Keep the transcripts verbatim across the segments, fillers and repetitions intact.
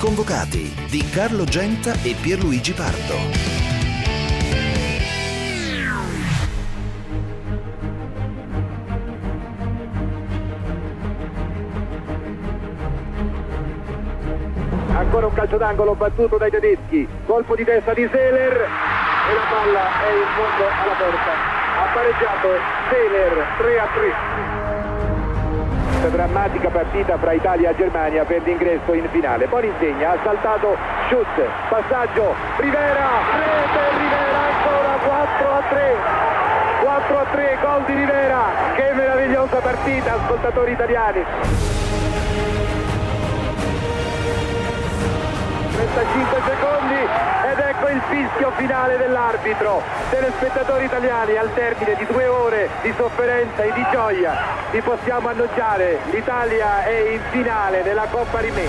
convocati di Carlo Genta e Pierluigi Pardo. Ancora un calcio d'angolo battuto dai tedeschi, colpo di testa di Seeler e la palla è in fondo alla porta. Ha pareggiato Seeler tre a tre. Drammatica partita fra Italia e Germania per l'ingresso in finale. Poi insegna, ha saltato Schutz, passaggio, Rivera, rete Rivera, ancora quattro a tre. quattro a tre, gol di Rivera. Che meravigliosa partita, ascoltatori italiani. trentacinque secondi ed ecco il fischio finale dell'arbitro. Telespettatori italiani, al termine di due ore di sofferenza e di gioia vi possiamo annunciare: l'Italia è in finale della Coppa Rimè.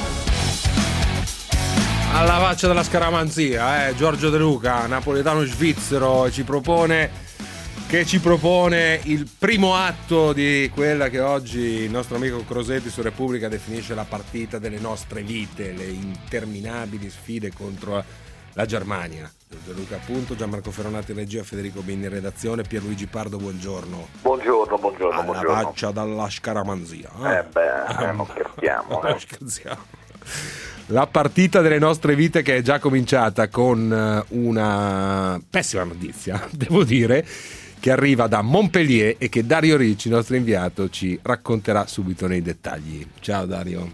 Alla faccia della scaramanzia, eh? Giorgio De Luca, napoletano svizzero, ci propone che ci propone il primo atto di quella che oggi il nostro amico Crosetti su Repubblica definisce la partita delle nostre vite, le interminabili sfide contro la Germania. De Luca appunto, Gianmarco Ferronati in regia, Federico Bini in redazione, Pierluigi Pardo, buongiorno. Buongiorno, buongiorno, Alla buongiorno. faccia dalla scaramanzia. Eh, eh beh, eh, non scherziamo. Non scherziamo. La partita delle nostre vite che è già cominciata con una pessima notizia, devo dire, che arriva da Montpellier e che Dario Ricci, il nostro inviato, ci racconterà subito nei dettagli. Ciao Dario.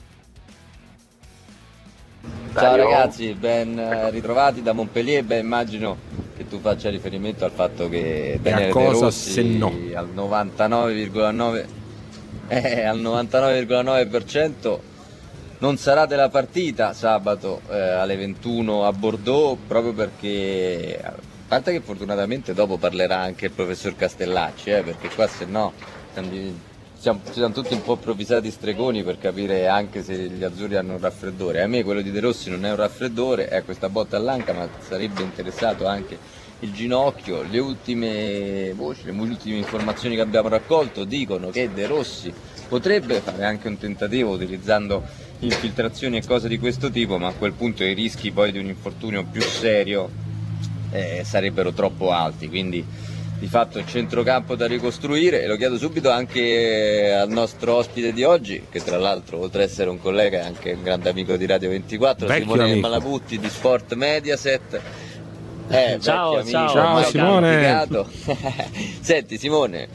Ciao ragazzi, ben ritrovati da Montpellier. Beh, immagino che tu faccia riferimento al fatto che Daniele De Rossi se no. al novantanove virgola nove eh, al novantanove virgola nove per cento non sarà della partita sabato eh, alle ventuno a Bordeaux, proprio perché, a parte che fortunatamente dopo parlerà anche il professor Castellacci, eh, perché qua se no siamo, siamo tutti un po' provvisati stregoni per capire anche se gli azzurri hanno un raffreddore. A me quello di De Rossi non è un raffreddore, è questa botta all'anca, ma sarebbe interessato anche il ginocchio. Le ultime voci, le ultime informazioni che abbiamo raccolto dicono che De Rossi potrebbe fare anche un tentativo utilizzando infiltrazioni e cose di questo tipo, ma a quel punto i rischi poi di un infortunio più serio eh, sarebbero troppo alti, quindi di fatto il centrocampo da ricostruire. E lo chiedo subito anche al nostro ospite di oggi, che tra l'altro oltre ad essere un collega è anche un grande amico di Radio ventiquattro, Vecchio Simone amico. Malabutti di Sport Mediaset. Eh, ciao, amico, ciao, ciao Simone. Senti Simone,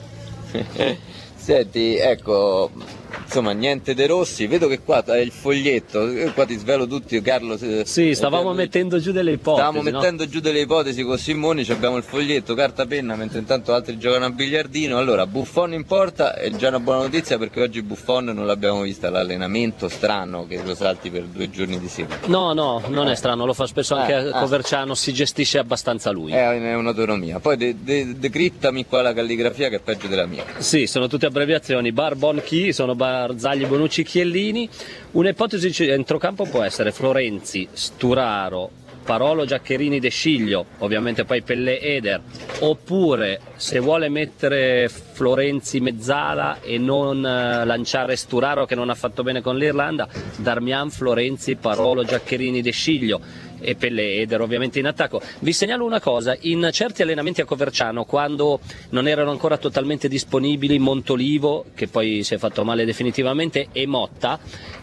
senti, ecco, insomma, niente De Rossi. Vedo che qua hai il foglietto, qua ti svelo tutti, Carlo. Sì, stavamo eh, mettendo giù delle ipotesi. Stavamo no? mettendo giù delle ipotesi con Simoni, abbiamo il foglietto, carta penna, mentre intanto altri giocano a biliardino. Allora, Buffon in porta, è già una buona notizia perché oggi Buffon non l'abbiamo vista all'allenamento, strano che lo salti per due giorni di seguito. No, no, non è strano, lo fa spesso anche eh, a Coverciano, si gestisce abbastanza lui. È, è un'autonomia. Poi de, de, decrittami qua la calligrafia che è peggio della mia. Sì, sono tutte abbreviazioni, Bar Bon Chi, sono Barzagli, Bonucci, Chiellini. Un'ipotesi di centrocampo può essere Florenzi, Sturaro, Parolo, Giaccherini, De Sciglio, ovviamente poi Pellè, Eder, oppure se vuole mettere Florenzi mezzala e non eh, lanciare Sturaro che non ha fatto bene con l'Irlanda, Darmian, Florenzi, Parolo, Giaccherini, De Sciglio e Pellè, Eder ovviamente in attacco. Vi segnalo una cosa: in certi allenamenti a Coverciano, quando non erano ancora totalmente disponibili Montolivo, che poi si è fatto male definitivamente, e Motta,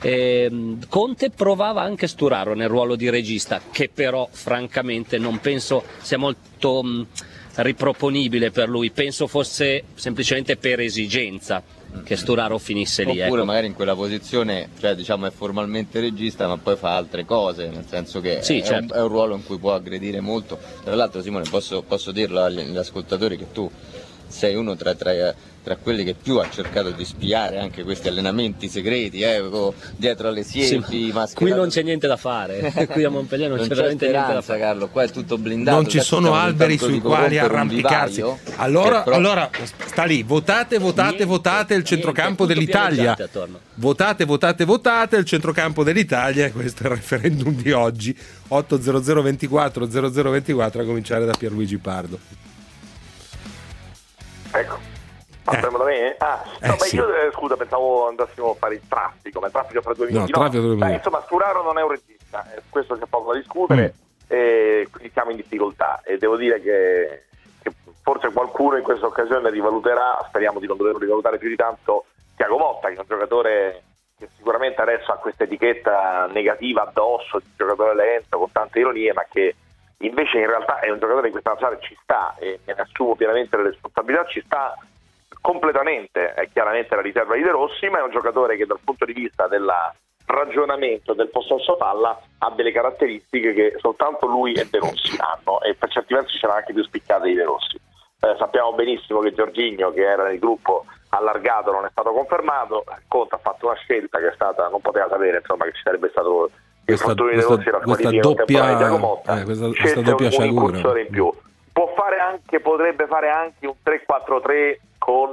eh, Conte provava anche Sturaro nel ruolo di regista, che però francamente non penso sia molto mh, riproponibile per lui, penso fosse semplicemente per esigenza che Sturaro finisse lì. Oppure ecco. magari in quella posizione, cioè diciamo è formalmente regista ma poi fa altre cose, nel senso che sì, è, certo. un, è un ruolo in cui può aggredire molto. Tra l'altro Simone, posso, posso dirlo agli, agli ascoltatori che tu sei uno tra, tra, tra quelli che più ha cercato di spiare anche questi allenamenti segreti, eh, dietro alle siepi, sì, mascherato. Qui non c'è niente da fare, qui a Montpellier non, non c'è c'è veramente niente da fare. Carlo, qua è tutto blindato. Non ci sono alberi sui quali arrampicarsi. Allora, però... allora sta lì, votate, votate, niente, votate il centrocampo niente, dell'Italia. Votate, votate, votate il centrocampo dell'Italia. E questo è il referendum di oggi. otto zero zero ventiquattro zero zero ventiquattro a cominciare da Pierluigi Pardo. Ecco, parliamo da me? Ah, Eh, no, ma sì. io eh, scusa, pensavo andassimo a fare il traffico, ma il traffico fra due No, minuti. traffico due minuti. Beh, insomma, Sturaro non è un regista, eh, su questo c'è poco da discutere, Mm. e quindi siamo in difficoltà e devo dire che, che forse qualcuno in questa occasione rivaluterà, speriamo di non doverlo rivalutare più di tanto, Thiago Motta, che è un giocatore che sicuramente adesso ha questa etichetta negativa addosso di giocatore lento, con tante ironie, ma che invece in realtà è un giocatore di questa nazionale ci sta, e me ne assumo pienamente le responsabilità, ci sta completamente, è chiaramente la riserva di De Rossi, ma è un giocatore che dal punto di vista del ragionamento del possesso palla ha delle caratteristiche che soltanto lui e De Rossi hanno, e per certi versi ce l'ha anche più spiccate di De Rossi. Eh, sappiamo benissimo che Jorginho, che era nel gruppo allargato, non è stato confermato. Conte ha fatto una scelta che è stata, non poteva sapere insomma che ci sarebbe stato il Questa- infortunio di De questa- Rossi e la questa squalifica contemporanea di doppia- Thiago Motta. eh, questa- questa Scelse doppia un, un sciagura. incursore in più. Può fare anche, potrebbe fare anche un tre quattro tre con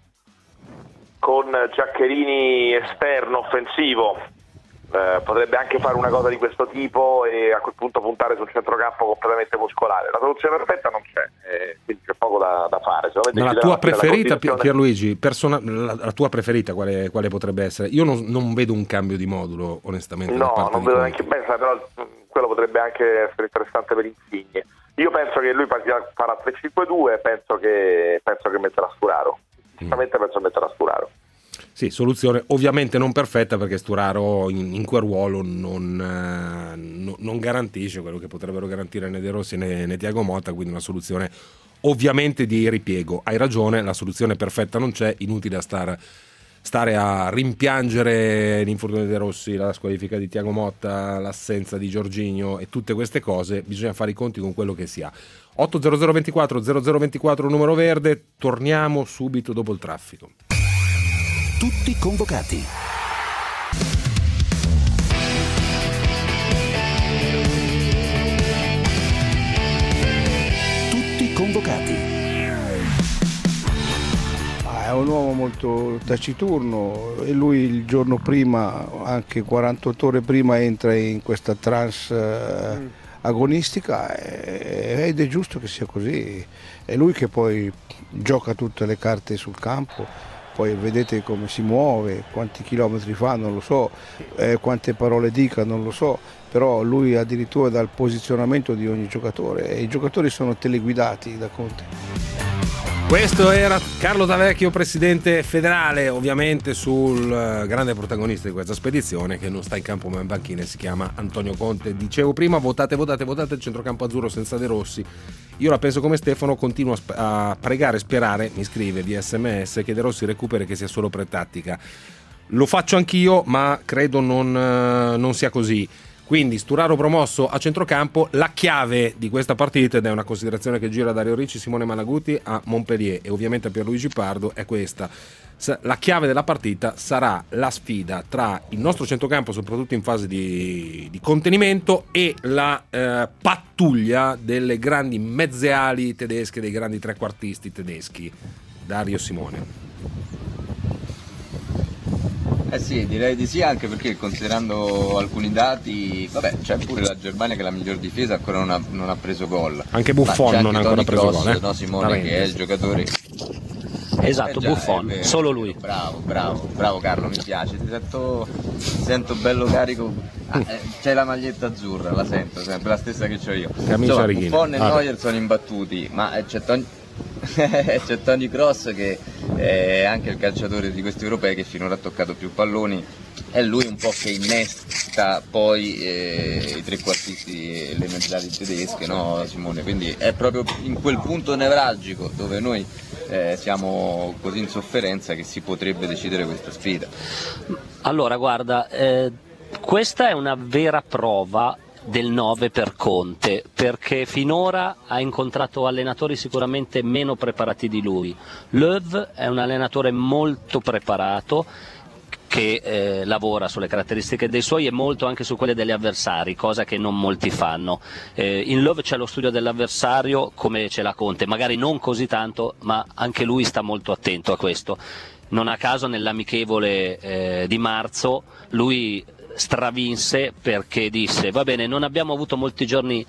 con Giaccherini esterno offensivo, eh, potrebbe anche fare una cosa di questo tipo e a quel punto puntare su un centrocampo completamente muscolare. La soluzione perfetta non c'è, eh, quindi c'è poco da, da fare. Ma la tua preferita, Pier- Pierluigi, persona- la, la tua preferita quale, quale potrebbe essere? Io non, non vedo un cambio di modulo, onestamente. da No, parte non di vedo Conte. neanche bene, però quello potrebbe anche essere interessante per Insigne. Io penso che lui partirà, farà tre cinque due, penso che, penso che metterà Sturaro. Sicuramente penso che metterà Sturaro. Sì, soluzione ovviamente non perfetta, perché Sturaro in, in quel ruolo non, eh, no- non garantisce quello che potrebbero garantire né De Rossi né, né Thiago Motta, quindi una soluzione ovviamente di ripiego. Hai ragione, la soluzione perfetta non c'è, inutile a stare, stare a rimpiangere l'infortunio di De Rossi, la squalifica di Thiago Motta, l'assenza di Jorginho e tutte queste cose, bisogna fare i conti con quello che si ha. otto zero zero ventiquattro zero zero ventiquattro numero verde, torniamo subito dopo il traffico. Tutti convocati. Tutti convocati. Ah, è un uomo molto taciturno e lui il giorno prima, anche quarantotto ore prima, entra in questa trance eh, mm. agonistica eh, ed è giusto che sia così. È lui che poi gioca tutte le carte sul campo. Poi vedete come si muove, quanti chilometri fa non lo so, eh, quante parole dica non lo so, però lui addirittura dà il posizionamento di ogni giocatore e i giocatori sono teleguidati da Conte. Questo era Carlo D'Avecchio, presidente federale, ovviamente sul grande protagonista di questa spedizione, che non sta in campo ma in panchina, si chiama Antonio Conte. Dicevo prima, votate, votate, votate il centrocampo azzurro senza De Rossi. Io la penso come Stefano, continuo a, sp- a pregare e sperare, mi scrive via sms, che De Rossi recuperi, che sia solo pretattica. Lo faccio anch'io, ma credo non, non sia così. Quindi Sturaro promosso a centrocampo, la chiave di questa partita, ed è una considerazione che gira a Dario Ricci, Simone Malaguti, a Montpellier e ovviamente a Pierluigi Pardo, è questa. La chiave della partita sarà la sfida tra il nostro centrocampo, soprattutto in fase di, di contenimento, e la eh, pattuglia delle grandi mezze ali tedesche, dei grandi trequartisti tedeschi. Dario, Simone. Eh sì, direi di sì, anche perché considerando alcuni dati, vabbè, c'è pure la Germania che è la miglior difesa, ancora non ha, non ha preso gol. Anche Buffon non ha ancora preso Kroos, gol, eh? no, Simone, che è il giocatore. Esatto, Eh già, Buffon, eh, solo lui. Bravo, bravo, bravo Carlo, mi piace, ti sento, ti sento bello carico. Ah, eh, c'è la maglietta azzurra, la sento sempre, la stessa che ho io. Camicia Insomma, Buffon e ah, Neuer sono imbattuti, ma eh, c'è Tony... c'è Toni Kroos che è anche il calciatore di questi europei che finora ha toccato più palloni, è lui un po' che innesta poi eh, i trequartisti e le mezzali tedesche, no Simone? Quindi è proprio in quel punto nevralgico dove noi eh, siamo così in sofferenza che si potrebbe decidere questa sfida. Allora guarda, eh, questa è una vera prova del nove per Conte, perché finora ha incontrato allenatori sicuramente meno preparati di lui. Löw è un allenatore molto preparato che eh, lavora sulle caratteristiche dei suoi e molto anche su quelle degli avversari, cosa che non molti fanno. Eh, in Löw c'è lo studio dell'avversario come ce l'ha Conte, magari non così tanto, ma anche lui sta molto attento a questo. Non a caso nell'amichevole eh, di marzo lui stravinse perché disse: va bene, non abbiamo avuto molti giorni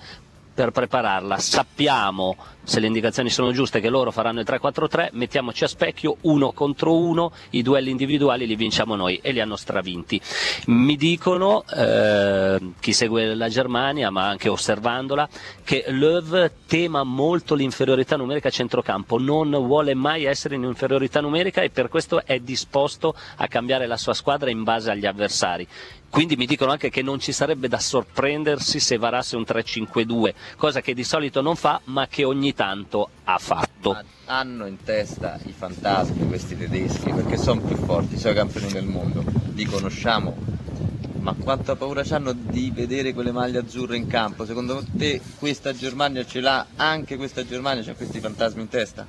per prepararla. Sappiamo, se le indicazioni sono giuste, che loro faranno il tre quattro tre, mettiamoci a specchio uno contro uno, i duelli individuali li vinciamo noi, e li hanno stravinti. Mi dicono, eh, chi segue la Germania, ma anche osservandola, che Löw tema molto l'inferiorità numerica a centrocampo, non vuole mai essere in inferiorità numerica e per questo è disposto a cambiare la sua squadra in base agli avversari. Quindi mi dicono anche che non ci sarebbe da sorprendersi se varasse un tre cinque due, cosa che di solito non fa, ma che ogni tanto ha fatto. Ma hanno in testa i fantasmi questi tedeschi, perché sono più forti, sono campioni del mondo, li conosciamo, ma quanta paura hanno di vedere quelle maglie azzurre in campo? Secondo te questa Germania ce l'ha, anche questa Germania c'ha questi fantasmi in testa?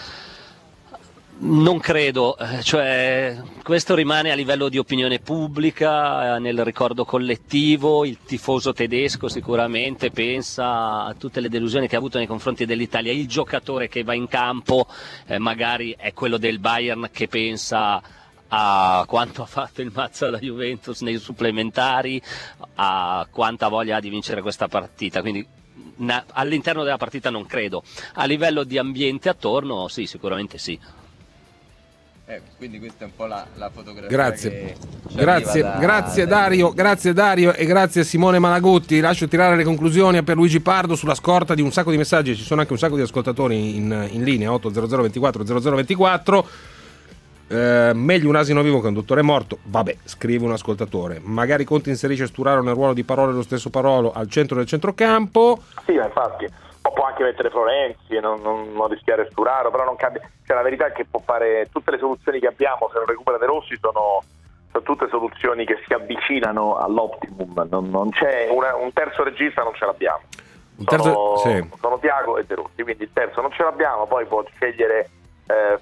Non credo, cioè, questo rimane a livello di opinione pubblica, nel ricordo collettivo. Il tifoso tedesco sicuramente pensa a tutte le delusioni che ha avuto nei confronti dell'Italia, il giocatore che va in campo eh, magari è quello del Bayern che pensa a quanto ha fatto il Mazza alla Juventus nei supplementari, a quanta voglia ha di vincere questa partita, quindi na- all'interno della partita non credo. A livello di ambiente attorno sì, sicuramente sì. Eh, quindi questa è un po' la, la fotografia. Grazie, grazie, da, grazie da Dario, grazie Dario e grazie Simone Malagutti. Lascio tirare le conclusioni a Pierluigi Pardo sulla scorta di un sacco di messaggi. Ci sono anche un sacco di ascoltatori in, in linea. Otto zero zero ventiquattro zero zero ventiquattro. Eh, meglio un asino vivo che un dottore morto. Vabbè, scrive un ascoltatore. Magari Conte inserisce Sturaro nel ruolo di Parolo e lo stesso Parolo al centro del centrocampo. Sì, infatti. Può anche mettere Florenzi e non, non, non rischiare Sturaro, però non cambia. Cioè, la verità è che può fare tutte le soluzioni che abbiamo, se non recupera De Rossi sono, sono tutte soluzioni che si avvicinano all'optimum. Non, non c'è una, un terzo regista, non ce l'abbiamo. Un terzo, sono, sì. sono Thiago e De Rossi, quindi il terzo non ce l'abbiamo. Poi può scegliere eh,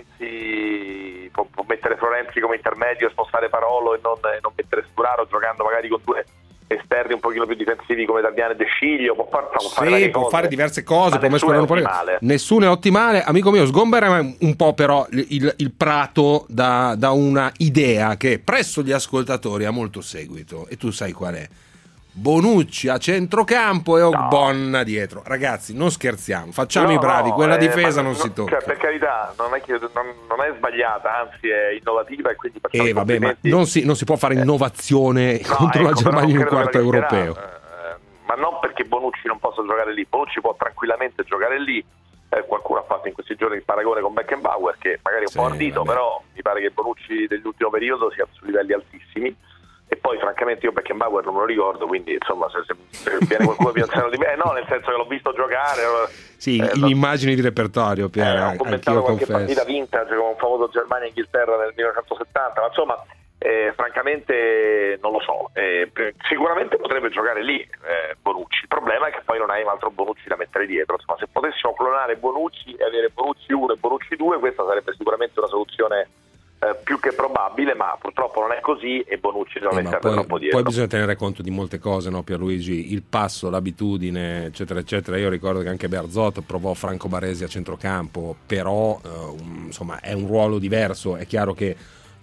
Florenzi, può, può mettere Florenzi come intermedio, spostare Parolo e non, e non mettere Sturaro, giocando magari con due esterni un pochino più difensivi come Tagliani e De Sciglio. Può, far, può, sì, fare, può cose, fare diverse cose, può nessuno, è ottimale. nessuno è ottimale. Amico mio, sgombera un po' però il, il prato da, da una idea che presso gli ascoltatori ha molto seguito, e tu sai qual è: Bonucci a centrocampo e Ogbonna no. dietro. Ragazzi, non scherziamo, facciamo no, i bravi, no, quella eh, difesa non, non si tocca. Cioè, per carità, non è, che, non, non è sbagliata, anzi è innovativa, e quindi facciamo eh, vabbè, ma non si, non si può fare innovazione eh, contro no, ecco, la Germania in un quarto europeo. Eh, ma non perché Bonucci non possa giocare lì, Bonucci può tranquillamente giocare lì. Eh, qualcuno ha fatto in questi giorni il paragone con Beckenbauer, che magari è un sì, po' ardito, vabbè. Però mi pare che Bonucci dell'ultimo periodo sia su livelli altissimi. E poi francamente io Beckenbauer non me lo ricordo, quindi insomma se, se, se viene qualcuno più di me, eh, no, nel senso che l'ho visto giocare. Sì, eh, in no, immagini di repertorio, Pier, eh, ho commentato qualche confesso. partita vintage come un famoso Germania-Inghilterra nel millenovecentosettanta, ma insomma eh, francamente non lo so, eh, sicuramente potrebbe giocare lì eh, Bonucci. Il problema è che poi non hai un altro Bonucci da mettere dietro. Insomma, se potessimo clonare Bonucci e avere Bonucci uno e Bonucci due, questa sarebbe sicuramente una soluzione Eh, più che probabile, ma purtroppo non è così e Bonucci deve eh, mettere troppo dietro. Poi bisogna tenere conto di molte cose, no, Pierluigi? Il passo, l'abitudine, eccetera eccetera. Io ricordo che anche Bearzot provò Franco Baresi a centrocampo, però eh, un, insomma è un ruolo diverso. È chiaro che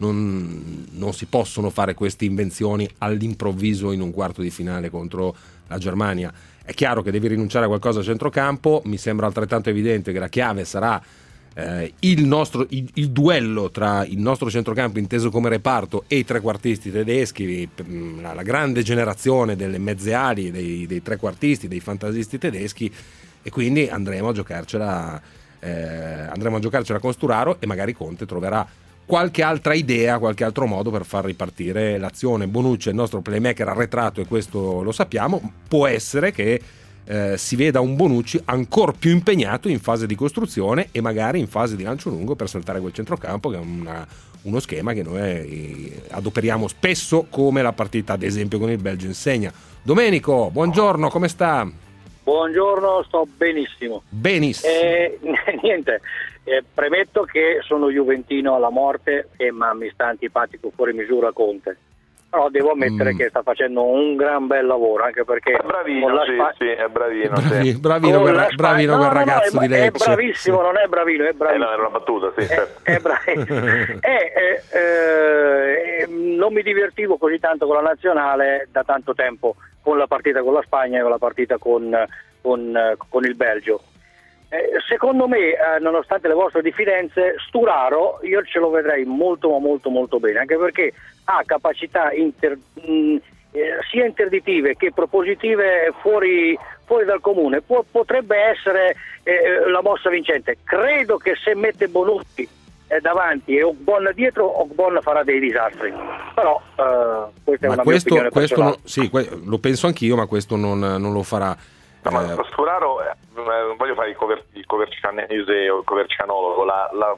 non, non si possono fare queste invenzioni all'improvviso in un quarto di finale contro la Germania. È chiaro che devi rinunciare a qualcosa a centrocampo. Mi sembra altrettanto evidente che la chiave sarà Eh, il, nostro, il, il duello tra il nostro centrocampo inteso come reparto e i trequartisti tedeschi, la, la grande generazione delle mezze ali, dei, dei trequartisti, dei fantasisti tedeschi, e quindi andremo a giocarcela eh, andremo a giocarcela con Sturaro, e magari Conte troverà qualche altra idea, qualche altro modo per far ripartire l'azione. Bonucci è il nostro playmaker arretrato e questo lo sappiamo. Può essere che Eh, si veda un Bonucci ancora più impegnato in fase di costruzione e magari in fase di lancio lungo per saltare quel centrocampo, che è una, uno schema che noi eh, adoperiamo spesso, come la partita ad esempio con il Belgio insegna. Domenico, buongiorno, come sta? Buongiorno, sto benissimo. Benissimo. Eh, niente, eh, premetto che sono juventino alla morte e ma mi sta antipatico fuori misura Conte. Però devo ammettere mm. che sta facendo un gran bel lavoro, anche perché è bravino, sì, Sp- sì, è bravino, Bravi, sì. bravino, quel, Sp- bravino no, quel ragazzo no, no, di Lecce. È bravissimo, sì. Non è bravino, è bravissimo. Eh, no, era una battuta, sì. È, è bravissimo. eh, eh, eh, non mi divertivo così tanto con la nazionale da tanto tempo, con la partita con la Spagna e con la partita con, con, eh, con il Belgio. Eh, secondo me, eh, nonostante le vostre diffidenze, Sturaro io ce lo vedrei molto ma molto molto bene, anche perché ha capacità inter, mh, eh, sia interditive che propositive fuori, fuori dal comune. Pu- potrebbe essere eh, la mossa vincente. Credo che se mette Bonucci eh, davanti e Ogbonna dietro, Ogbonna farà dei disastri, però eh, questa ma è una questo, mia opinione questo personale. non, sì, que- lo penso anch'io, ma questo non, non lo farà. No, ma eh, Sturaro, eh, non voglio fare il, cover, il covercianese o il covercianologo, la, la,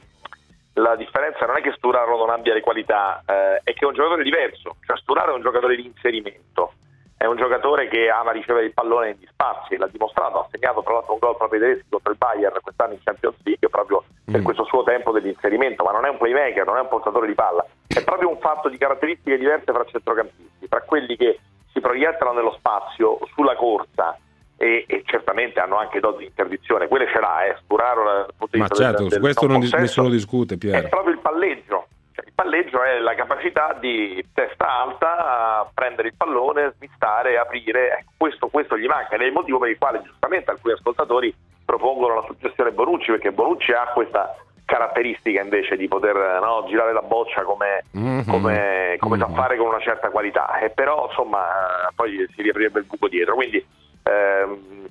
la differenza non è che Sturaro non abbia le qualità, eh, è che è un giocatore diverso. Cioè, Sturaro è un giocatore di inserimento, è un giocatore che ama ricevere il pallone negli spazi, l'ha dimostrato, ha segnato tra l'altro un gol proprio tedesco contro il Bayern quest'anno in Champions League proprio per mm. questo suo tempo dell'inserimento, ma non è un playmaker, non è un portatore di palla, è proprio un fatto di caratteristiche diverse tra centrocampisti, tra quelli che si proiettano nello spazio, sulla corsa, E, e certamente hanno anche doti di interdizione, quelle ce l'ha, eh, Sturaro dal punto di ma vista certo, del, su del questo non, non nessuno discute, Pier. è proprio il palleggio, cioè, il palleggio è la capacità di testa alta a prendere il pallone, smistare, aprire, ecco, questo, questo gli manca ed è il motivo per il quale giustamente alcuni ascoltatori propongono la suggestione Bonucci, perché Bonucci ha questa caratteristica invece di poter, no, girare la boccia come, mm-hmm. come, come mm-hmm. sa fare con una certa qualità, e però insomma poi si riaprirebbe il buco dietro, quindi Ehm,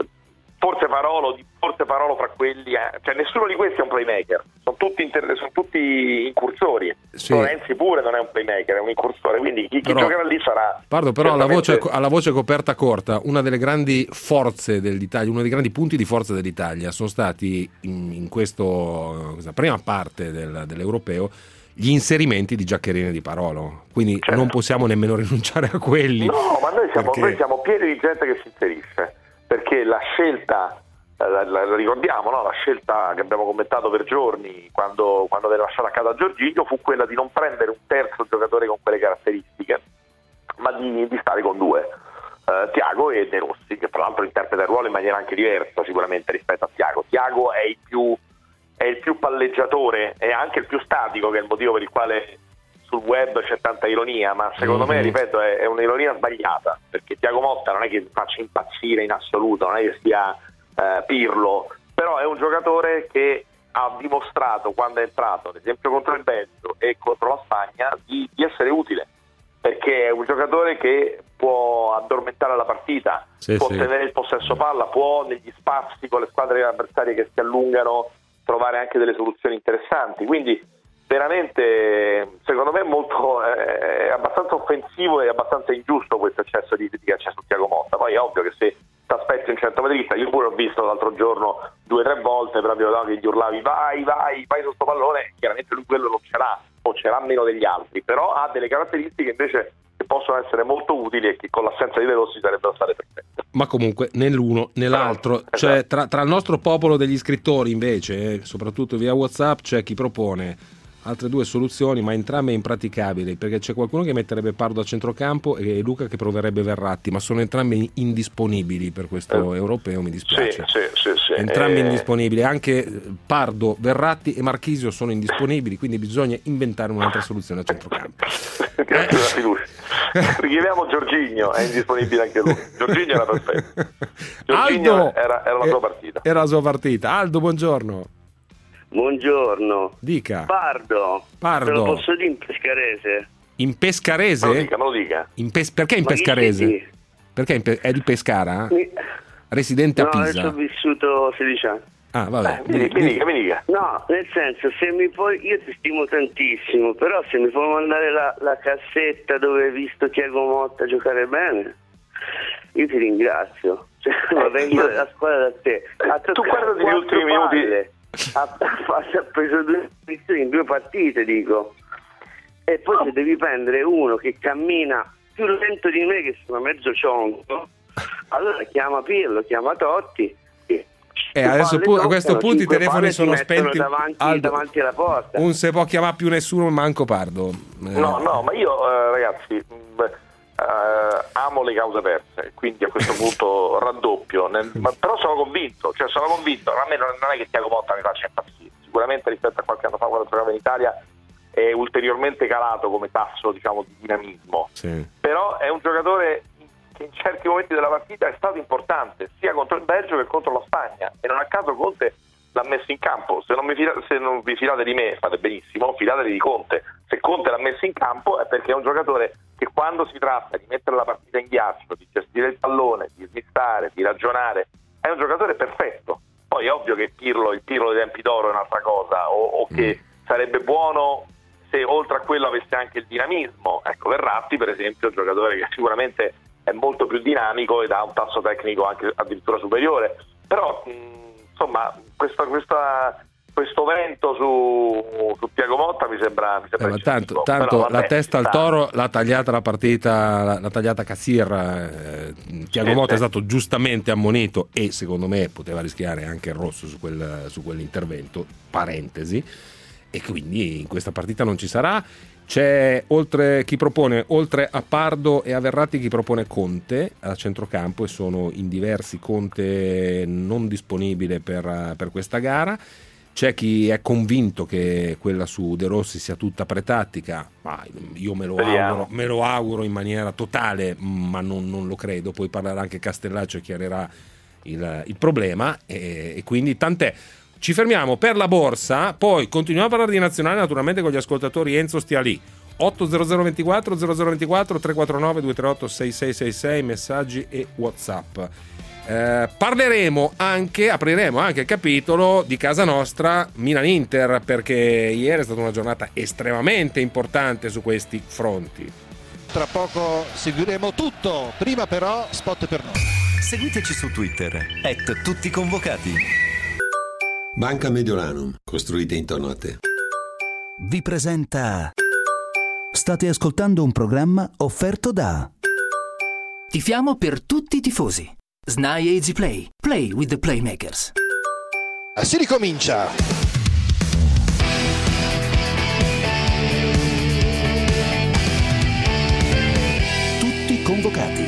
forse Parolo forse Parolo fra quelli, eh, cioè nessuno di questi è un playmaker, sono tutti, inter- sono tutti incursori. Sì. Lorenzi pure non è un playmaker, è un incursore, quindi chi, chi però, giocherà lì sarà Pardo, però alla voce, alla voce coperta corta, una delle grandi forze dell'Italia, uno dei grandi punti di forza dell'Italia sono stati in, in questo, questa prima parte del, dell'europeo gli inserimenti di Giaccherini e di Parolo, quindi certo. non possiamo nemmeno rinunciare a quelli. No, ma noi siamo, perché... noi siamo pieni di gente che si inserisce, perché la scelta, eh, la, la ricordiamo, no? La scelta che abbiamo commentato per giorni quando, quando aveva lasciato a casa Giorginio fu quella di non prendere un terzo giocatore con quelle caratteristiche, ma di, di stare con due, eh, Thiago e De Rossi, che tra l'altro interpreta il ruolo in maniera anche diversa sicuramente rispetto a Thiago. Thiago è il più è il più palleggiatore e anche il più statico, che è il motivo per il quale sul web c'è tanta ironia, ma secondo mm-hmm. me, ripeto, è, è un'ironia sbagliata, perché Thiago Motta non è che faccia impazzire in assoluto, non è che sia eh, Pirlo, però è un giocatore che ha dimostrato quando è entrato, ad esempio contro il Belgio e contro la Spagna, di, di essere utile, perché è un giocatore che può addormentare la partita, sì, può sì. tenere il possesso palla, può negli spazi con le squadre avversarie che si allungano trovare anche delle soluzioni interessanti, quindi veramente secondo me è molto eh, è abbastanza offensivo e abbastanza ingiusto questo eccesso di critica c'è su Thiago Motta. Poi è ovvio che se ti aspetti un centrometrista, io pure ho visto l'altro giorno due o tre volte proprio, no, che gli urlavi vai vai vai su sto pallone, chiaramente lui quello non ce l'ha o ce l'ha meno degli altri, però ha delle caratteristiche invece che possono essere molto utili e che con l'assenza di De Rossi sarebbero state perfette. Ma comunque nell'uno nell'altro, esatto. Cioè tra, tra il nostro popolo degli scrittori invece, eh, soprattutto via WhatsApp, c'è chi propone altre due soluzioni, ma entrambe impraticabili, perché c'è qualcuno che metterebbe Pardo a centrocampo e Luca che proverebbe Verratti, ma sono entrambi indisponibili per questo eh, europeo, mi dispiace. Sì, sì, sì, sì. Entrambi eh... indisponibili, anche Pardo, Verratti e Marchisio sono indisponibili, quindi bisogna inventare un'altra soluzione a centrocampo. Grazie della fiducia. Richiamiamo Giorginio, è indisponibile anche lui. Giorginio era perfetto. Giorginio Aldo, era, era la sua partita. Era la sua partita. Aldo, buongiorno. Buongiorno. Dica. Pardo. Pardo. Te lo posso dire in pescarese? In pescarese? Me lo dica, me lo dica. In pes- perché in Ma pescarese? Perché in pe- è di Pescara? Mi... Residente no, a Pisa? No, ho vissuto sedici anni. Ah, vabbè. Eh, mi, mi dica, mi dica. No, nel senso, se mi puoi, io ti stimo tantissimo, però se mi puoi mandare la, la cassetta dove hai visto Thiago Motta giocare bene, io ti ringrazio. Cioè, eh, vengo dalla squadra da te. Tu guarda gli ultimi minuti. Ha, ha preso due posizioni in due partite, dico. E poi oh. se devi prendere uno che cammina più lento di me, che sono mezzo cionco, allora chiama Pirlo, chiama Totti. E adesso pu- a questo punto i telefoni sono spenti davanti, Aldo, davanti alla porta. Non si può chiamare più nessuno, manco Pardo. Eh. No, no, ma io eh, ragazzi mh, eh, amo le cause perse, quindi a questo punto raddoppio. Nel, ma, però sono convinto, cioè sono convinto. A me non, non è che Thiago Motta mi faccia impazzire. Sicuramente rispetto a qualche anno fa quando giocava in Italia è ulteriormente calato come tasso, diciamo, di dinamismo. Sì. Però è un giocatore che in certi momenti della partita è stato importante sia contro il Belgio che contro la Spagna, e non a caso Conte l'ha messo in campo. Se non, mi fila, se non vi fidate di me fate benissimo, fidatevi di Conte. Se Conte l'ha messo in campo è perché è un giocatore che quando si tratta di mettere la partita in ghiaccio, di gestire il pallone, di smistare, di ragionare, è un giocatore perfetto. Poi è ovvio che Pirlo, il Pirlo dei tempi d'oro è un'altra cosa, o, o che sarebbe buono se oltre a quello avesse anche il dinamismo. Ecco, Verratti per esempio è un giocatore che sicuramente è molto più dinamico ed ha un tasso tecnico anche addirittura superiore, però mh, insomma questa, questa, questo vento su, su Thiago Motta mi sembra, mi sembra eh, ma tanto, tanto però, vabbè, la testa al sta... toro l'ha tagliata la partita, l'ha tagliata Cassir. eh, Thiago sì, Motta sì. è stato giustamente ammonito e secondo me poteva rischiare anche il rosso su, quel, su quell'intervento, parentesi, e quindi in questa partita non ci sarà. C'è oltre chi propone, oltre a Pardo e a Verratti, chi propone Conte a centrocampo, e sono in diversi. Conte non disponibile per, per questa gara. C'è chi è convinto che quella su De Rossi sia tutta pretattica, ma io me lo auguro, me lo auguro in maniera totale, ma non, non lo credo. Poi parlerà anche Castellaccio e chiarirà il, il problema, e, e quindi tant'è. Ci fermiamo per la borsa, poi continuiamo a parlare di nazionale naturalmente con gli ascoltatori. Enzo stia lì. otto zero zero ventiquattro zero zero ventiquattro tre quattro nove due tre otto sei sei sei sei, messaggi e WhatsApp. Eh, parleremo anche, apriremo anche il capitolo di casa nostra Milan-Inter, perché ieri è stata una giornata estremamente importante su questi fronti. Tra poco seguiremo tutto, prima però spot per noi. Seguiteci su Twitter at tutti convocati. Banca Mediolanum, costruite intorno a te. Vi presenta. State ascoltando un programma offerto da. Tifiamo per tutti i tifosi. S N A I Easy Play. Play with the Playmakers. Si ricomincia. Tutti convocati.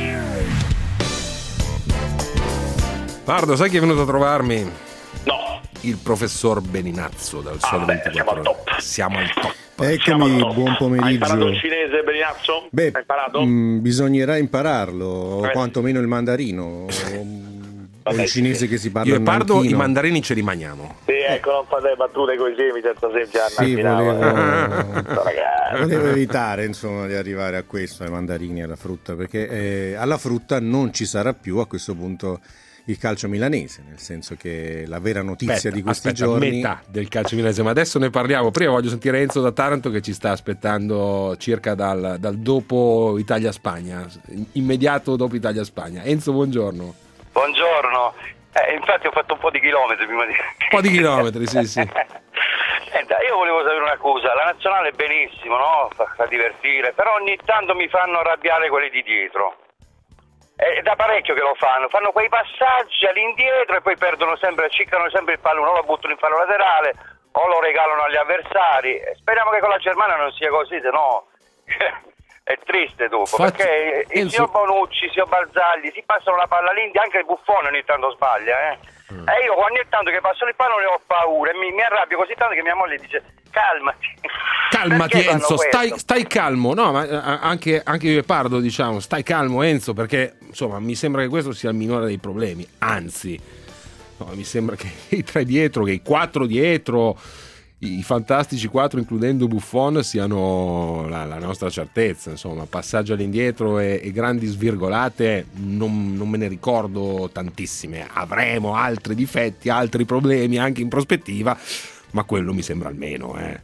Pardo, sai chi è venuto a trovarmi? No. Il professor Beninazzo dal Sole ah, beh, ventiquattro Ore. Siamo al top. Eccomi, buon pomeriggio. Hai imparato il cinese, Beninazzo? Beh, Hai imparato? Mh, bisognerà impararlo, o eh. quantomeno il mandarino. O il cinese che si parla. Io e Pardo nanchino. i mandarini ce li mangiamo. Sì, ecco, non fate battute con i semi senza semplice Sì, volevo... volevo evitare insomma di arrivare a questo, ai mandarini, alla frutta, perché eh, alla frutta non ci sarà più a questo punto il calcio milanese, nel senso che la vera notizia aspetta, di questi aspetta, giorni metà del calcio milanese, ma adesso ne parliamo. Prima voglio sentire Enzo da Taranto che ci sta aspettando circa dal, dal dopo Italia-Spagna, immediato dopo Italia-Spagna. Enzo, buongiorno. Buongiorno, eh, infatti ho fatto un po' di chilometri prima di... Un po' di chilometri, sì, sì. Senta, io volevo sapere una cosa, la nazionale è benissimo, no? Fa, fa divertire, però ogni tanto mi fanno arrabbiare quelli di dietro. È da parecchio che lo fanno, fanno quei passaggi all'indietro e poi perdono sempre, ciccano sempre il pallone, o lo buttano in fallo laterale o lo regalano agli avversari. Speriamo che con la Germania non sia così, se no è triste dopo. Faccio... perché il Enzo... signor Bonucci, il signor Barzagli si passano la palla all'India, anche il Buffone ogni tanto sbaglia, eh. Mm. E io ogni tanto che passano il pallone ho paura e mi, mi arrabbio così tanto che mia moglie dice calmati. Calmati Enzo, stai, stai calmo. No, ma anche, anche io e Pardo diciamo stai calmo Enzo, perché insomma mi sembra che questo sia il minore dei problemi. Anzi, no, mi sembra che i tre dietro, che i quattro dietro, i fantastici quattro includendo Buffon, siano la, la nostra certezza. Insomma, passaggio all'indietro e, e grandi svirgolate non, non me ne ricordo tantissime. Avremo altri difetti, altri problemi anche in prospettiva, ma quello mi sembra almeno, eh.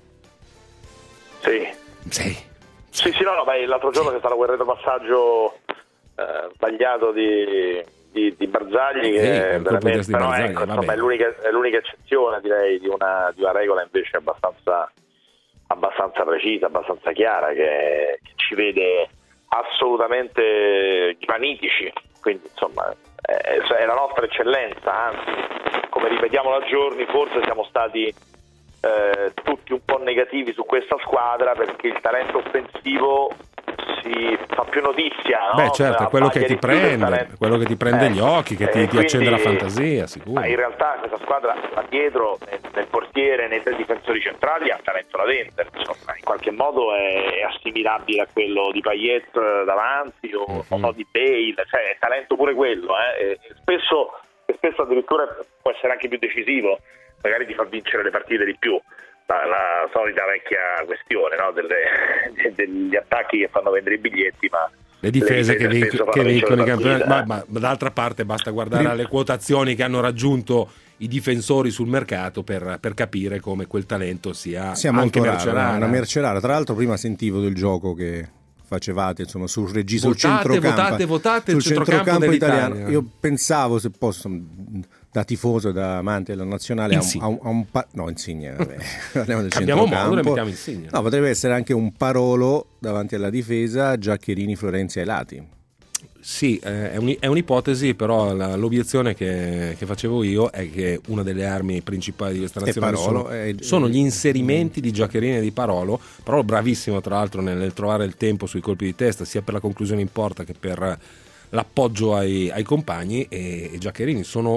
Sì. Sì. Sì, sì, no, no, beh, l'altro giorno c'è stato quel retropassaggio eh, sbagliato di, di, di Barzagli, che sì, è veramente, però Barzagli, ecco, insomma, è, l'unica, è l'unica eccezione, direi, di una, di una regola invece abbastanza, abbastanza precisa, abbastanza chiara, che, che ci vede assolutamente granitici. Quindi, insomma, è, è la nostra eccellenza, anzi, come ripetiamo da giorni, forse siamo stati Eh, tutti un po' negativi su questa squadra, perché il talento offensivo si fa più notizia, no? Beh, certo, è quello che ti prende, quello che ti prende eh, gli occhi, che ti, eh, ti accende la quindi, fantasia, sicuro. Ma in realtà questa squadra sta dietro nel, nel portiere, nei tre difensori centrali, ha talento da vendere, insomma, in qualche modo è, è assimilabile a quello di Payet davanti o, mm-hmm. o no, di Bale, cioè è talento pure quello, eh? e, e spesso, e spesso addirittura può essere anche più decisivo, magari ti fa vincere le partite di più. La, la solita vecchia questione, no? Delle, degli attacchi che fanno vendere i biglietti, ma le difese, le difese che, che vincono i campionati. Ma, ma, ma d'altra parte basta guardare alle quotazioni che hanno raggiunto i difensori sul mercato per, per capire come quel talento sia, sia anche molto merce raro, rara. una merce rara. Tra l'altro prima sentivo del gioco che facevate, insomma, sul regista, sul votate, centrocampo, votate, votate sul il centrocampo, centrocampo italiano. Io pensavo, se posso, da tifoso, da amante della nazionale, a un, a un, a un pa- no, Insigne, vabbè, parliamo del Abbiamo centrocampo. modo, mettiamo Insigne. No, potrebbe essere anche un Parolo davanti alla difesa, Giaccherini, Florenzi ai lati. Sì, eh, è, un, è un'ipotesi, però la, l'obiezione che, che facevo io è che una delle armi principali di questa nazionale sono, è, sono gli inserimenti di Giaccherini e di Parolo. Parolo bravissimo tra l'altro nel, nel trovare il tempo sui colpi di testa, sia per la conclusione in porta che per l'appoggio ai, ai compagni, e, e Giaccherini sono,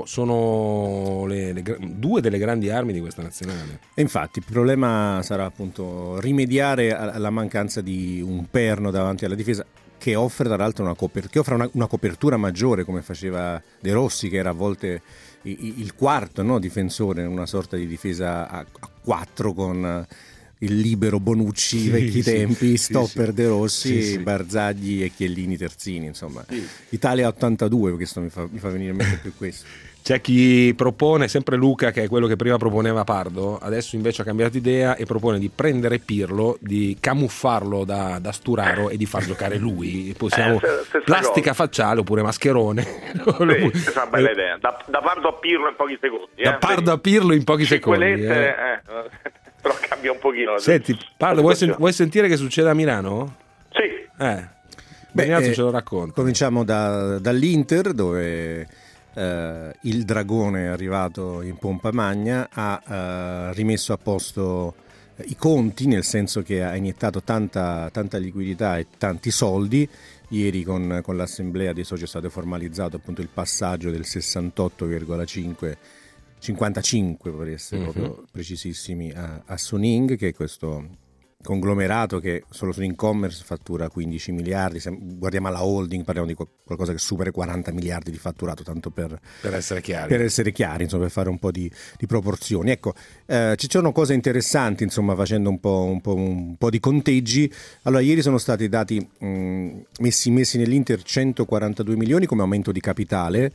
sono le, le, due delle grandi armi di questa nazionale. E infatti il problema sarà appunto rimediare alla mancanza di un perno davanti alla difesa, che offre tra l'altro una, coper- che offre una, una copertura maggiore, come faceva De Rossi, che era a volte il, il quarto, no, difensore in una sorta di difesa a, a quattro con il libero Bonucci, sì, vecchi sì, tempi, stopper sì, De Rossi, sì, sì. Barzagli e Chiellini terzini, insomma. Sì. Italia ottantadue, questo mi fa, mi fa venire in mente più questo. C'è chi propone, sempre Luca, che è quello che prima proponeva Pardo, adesso invece ha cambiato idea e propone di prendere Pirlo, di camuffarlo da, da Sturaro e di far giocare lui. Possiamo eh, plastica cosa. Facciale oppure mascherone. Sì, è una bella idea. Da, da Pardo a Pirlo in pochi secondi. Eh? Da Pardo a Pirlo in pochi secondi. Lettere, eh. Eh, però cambia un pochino. Senti, Pardo, vuoi, sen- vuoi sentire che succede a Milano? Sì. Eh. Beh, eh, ce lo racconta. Cominciamo da, dall'Inter, dove Uh, il Dragone è arrivato in pompa magna, ha uh, rimesso a posto i conti, nel senso che ha iniettato tanta, tanta liquidità e tanti soldi. Ieri con, con l'assemblea dei soci è stato formalizzato appunto il passaggio del sessantotto virgola cinque cinquantacinque per essere uh-huh. proprio precisissimi a, a Suning, che è questo conglomerato che solo su e-commerce fattura quindici miliardi. Se guardiamo alla holding parliamo di qualcosa che supera quaranta miliardi di fatturato, tanto per, per essere chiari, per essere chiari, insomma, per fare un po' di, di proporzioni. Ecco, eh, ci sono cose interessanti, insomma, facendo un po', un po', un po' di conteggi. Allora, ieri sono stati dati mh, messi, messi nell'Inter centoquarantadue milioni come aumento di capitale.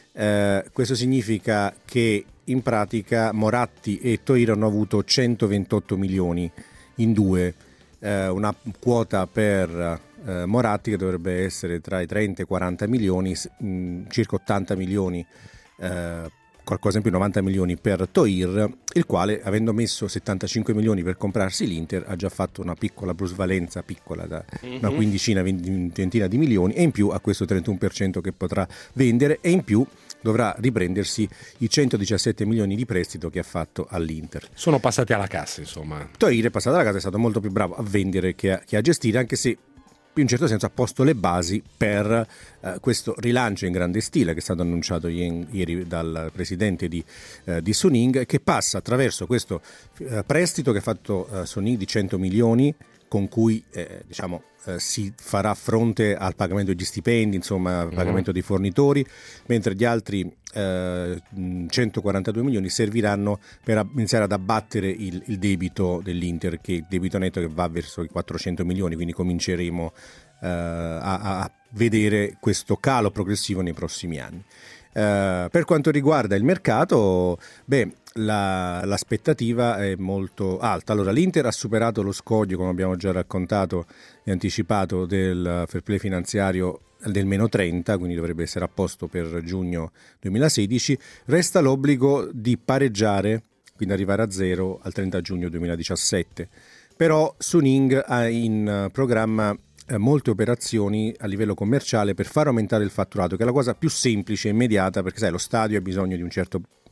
Eh, questo significa che in pratica Moratti e Toiro hanno avuto centoventotto milioni in due, eh, una quota per eh, Moratti che dovrebbe essere tra i trenta e i quaranta milioni, mh, circa ottanta milioni, eh, qualcosa in più, novanta milioni per Toir, il quale, avendo messo settantacinque milioni per comprarsi l'Inter, ha già fatto una piccola plusvalenza, piccola da mm-hmm. una quindicina, ventina di milioni, e in più ha questo trentuno per cento che potrà vendere, e in più dovrà riprendersi i centodiciassette milioni di prestito che ha fatto all'Inter. Sono passati alla cassa, insomma. Toir è passato alla cassa, è stato molto più bravo a vendere che a, che a gestire, anche se in un certo senso ha posto le basi per uh, questo rilancio in grande stile che è stato annunciato ieri, ieri dal presidente di, uh, di Suning, che passa attraverso questo uh, prestito che ha fatto uh, Suning di cento milioni, con cui eh, diciamo eh, si farà fronte al pagamento degli stipendi, insomma al pagamento mm. dei fornitori, mentre gli altri eh, centoquarantadue milioni serviranno per ab- iniziare ad abbattere il, il debito dell'Inter, che il debito netto che va verso i quattrocento milioni, quindi cominceremo eh, a, a vedere questo calo progressivo nei prossimi anni. Eh, per quanto riguarda il mercato, beh, La, l'aspettativa è molto alta. Allora, l'Inter ha superato lo scoglio, come abbiamo già raccontato e anticipato, del fair play finanziario del meno trenta, quindi dovrebbe essere a posto per giugno duemilasedici. Resta l'obbligo di pareggiare, quindi arrivare a zero al trenta giugno duemiladiciassette. Però Suning ha in programma eh, molte operazioni a livello commerciale per far aumentare il fatturato, che è la cosa più semplice e immediata, perché sai, lo stadio ha bisogno di un certo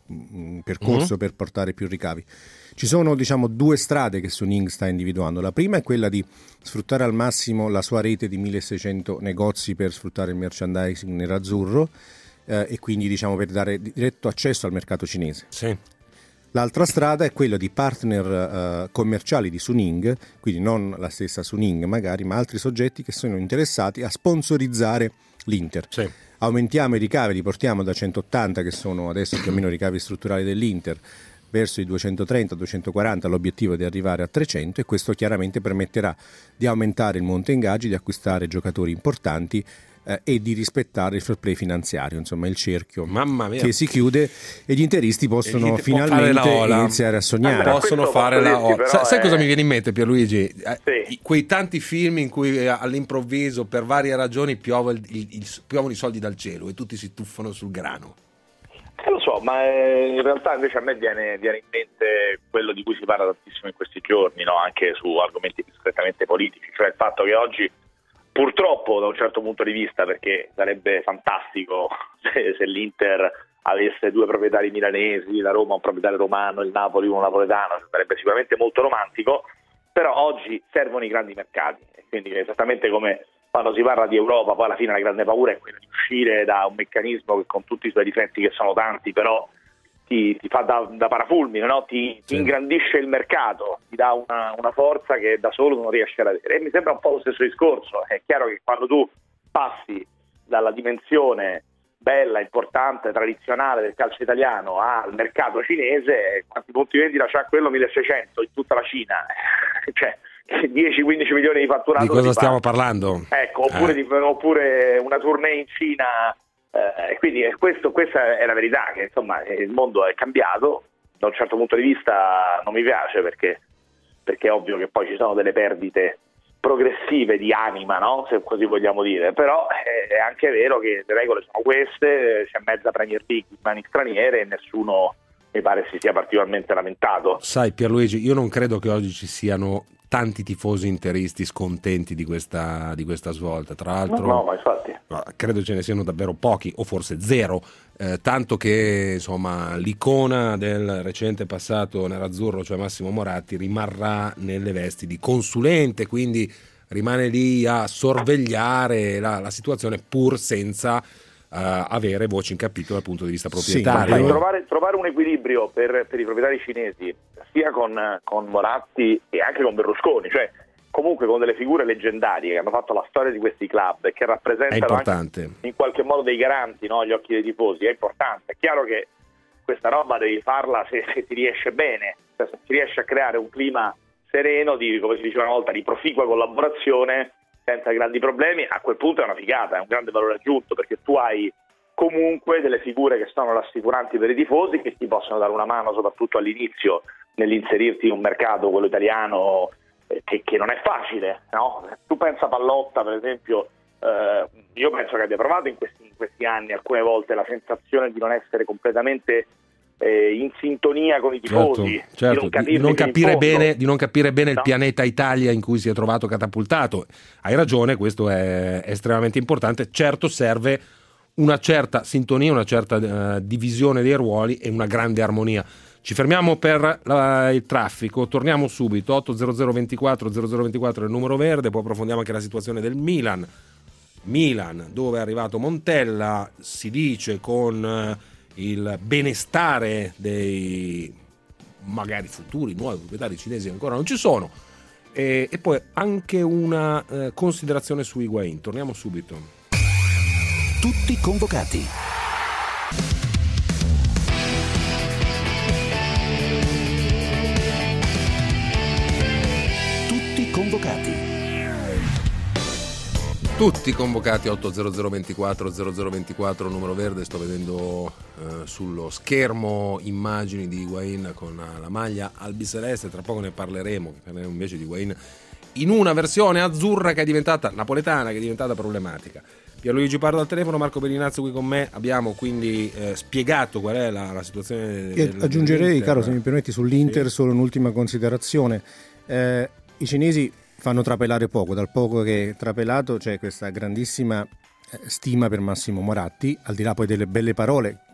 un percorso uh-huh. per portare più ricavi. Ci sono, diciamo, due strade che Suning sta individuando. La prima è quella di sfruttare al massimo la sua rete di milleseicento negozi per sfruttare il merchandising nerazzurro eh, e quindi, diciamo, per dare diretto accesso al mercato cinese. Sì. L'altra strada è quella di partner uh, commerciali di Suning, quindi non la stessa Suning magari, ma altri soggetti che sono interessati a sponsorizzare l'Inter. Sì. Aumentiamo i ricavi, li portiamo da centottanta, che sono adesso più o meno i ricavi strutturali dell'Inter, verso i duecentotrenta duecentoquaranta, l'obiettivo è di arrivare a trecento, e questo chiaramente permetterà di aumentare il monte ingaggi, di acquistare giocatori importanti Eh, e di rispettare il fair play finanziario, insomma il cerchio Mamma mia. che si chiude e gli interisti possono Inter finalmente iniziare a sognare. Eh, possono fare la ola. Sai, sai è... cosa mi viene in mente, Pierluigi? Sì. Quei tanti film in cui all'improvviso per varie ragioni piove il, il, il, piovono i soldi dal cielo e tutti si tuffano sul grano. Eh, lo so, ma eh, in realtà invece a me viene, viene in mente quello di cui si parla tantissimo in questi giorni, no? Anche su argomenti discretamente politici, cioè il fatto che oggi, purtroppo da un certo punto di vista, perché sarebbe fantastico se, se l'Inter avesse due proprietari milanesi, la Roma un proprietario romano, il Napoli uno napoletano, sarebbe sicuramente molto romantico, però oggi servono i grandi mercati, e quindi esattamente come quando si parla di Europa, poi alla fine la grande paura è quella di uscire da un meccanismo che, con tutti i suoi difetti che sono tanti, però ti, ti fa da, da parafulmine, no? ti, sì. ti ingrandisce il mercato, ti dà una, una forza che da solo non riesci ad avere. E mi sembra un po' lo stesso discorso. È chiaro che quando tu passi dalla dimensione bella, importante, tradizionale del calcio italiano al mercato cinese, quanti punti vendita c'ha quello? milleseicento in tutta la Cina, cioè dieci quindici milioni di fatturato. Di cosa stiamo fa. parlando? Ecco, oppure, eh. di, oppure una tournée in Cina. Eh, quindi questo, questa è la verità, che insomma il mondo è cambiato. Da un certo punto di vista non mi piace, perché, perché è ovvio che poi ci sono delle perdite progressive di anima, no? Se così vogliamo dire, però è anche vero che le regole sono queste, c'è mezza Premier League di mani straniere e nessuno mi pare si sia particolarmente lamentato. Sai Pierluigi, io non credo che oggi ci siano tanti tifosi interisti scontenti di questa, di questa svolta, tra l'altro no, no, ma infatti credo ce ne siano davvero pochi o forse zero, eh, tanto che insomma l'icona del recente passato nerazzurro, cioè Massimo Moratti, rimarrà nelle vesti di consulente, quindi rimane lì a sorvegliare la, la situazione pur senza Uh, avere voce in capitolo dal punto di vista proprietario. Sì, trovare, trovare un equilibrio per, per i proprietari cinesi, sia con, con Moratti e anche con Berlusconi, cioè comunque con delle figure leggendarie che hanno fatto la storia di questi club e che rappresentano anche in qualche modo dei garanti, no, agli occhi dei tifosi, è importante. È chiaro che questa roba devi farla se, se ti riesce bene, cioè se ti riesce a creare un clima sereno di, come si diceva una volta, di proficua collaborazione senza grandi problemi, a quel punto è una figata, è un grande valore aggiunto, perché tu hai comunque delle figure che sono rassicuranti per i tifosi, che ti possono dare una mano soprattutto all'inizio nell'inserirti in un mercato, quello italiano, eh, che, che non è facile, no? Tu pensa Pallotta, per esempio, eh, io penso che abbia provato in questi, in questi anni alcune volte la sensazione di non essere completamente Eh, in sintonia con i tifosi, certo, certo. Di, non di, non capire bene, di non capire bene no. il pianeta Italia in cui si è trovato catapultato. Hai ragione, questo è, è estremamente importante. Certo, serve una certa sintonia, una certa uh, divisione dei ruoli e una grande armonia. Ci fermiamo per la, il traffico, torniamo subito. otto zero zero ventiquattro zero zero ventiquattro è il numero verde, poi approfondiamo anche la situazione del Milan. Milan, dove è arrivato Montella, si dice con uh, il benestare dei magari futuri nuovi proprietari cinesi ancora non ci sono, e, e poi anche una eh, considerazione su Higuaín. Torniamo subito. Tutti convocati. Tutti convocati. Tutti convocati. Otto zero zero ventiquattro zero zero ventiquattro numero verde. Sto vedendo eh, sullo schermo immagini di Higuaín con la maglia albiceleste, tra poco ne parleremo, parleremo invece di Higuaín in una versione azzurra che è diventata napoletana, che è diventata problematica. Pierluigi Pardo al telefono, Marco Bellinazzo qui con me. Abbiamo quindi eh, spiegato qual è la, la situazione del, aggiungerei, dell'Inter. Caro, se mi permetti, sull'Inter, sì, solo un'ultima considerazione. Eh, i cinesi fanno trapelare poco, dal poco che è trapelato c'è questa grandissima stima per Massimo Moratti, al di là poi delle belle parole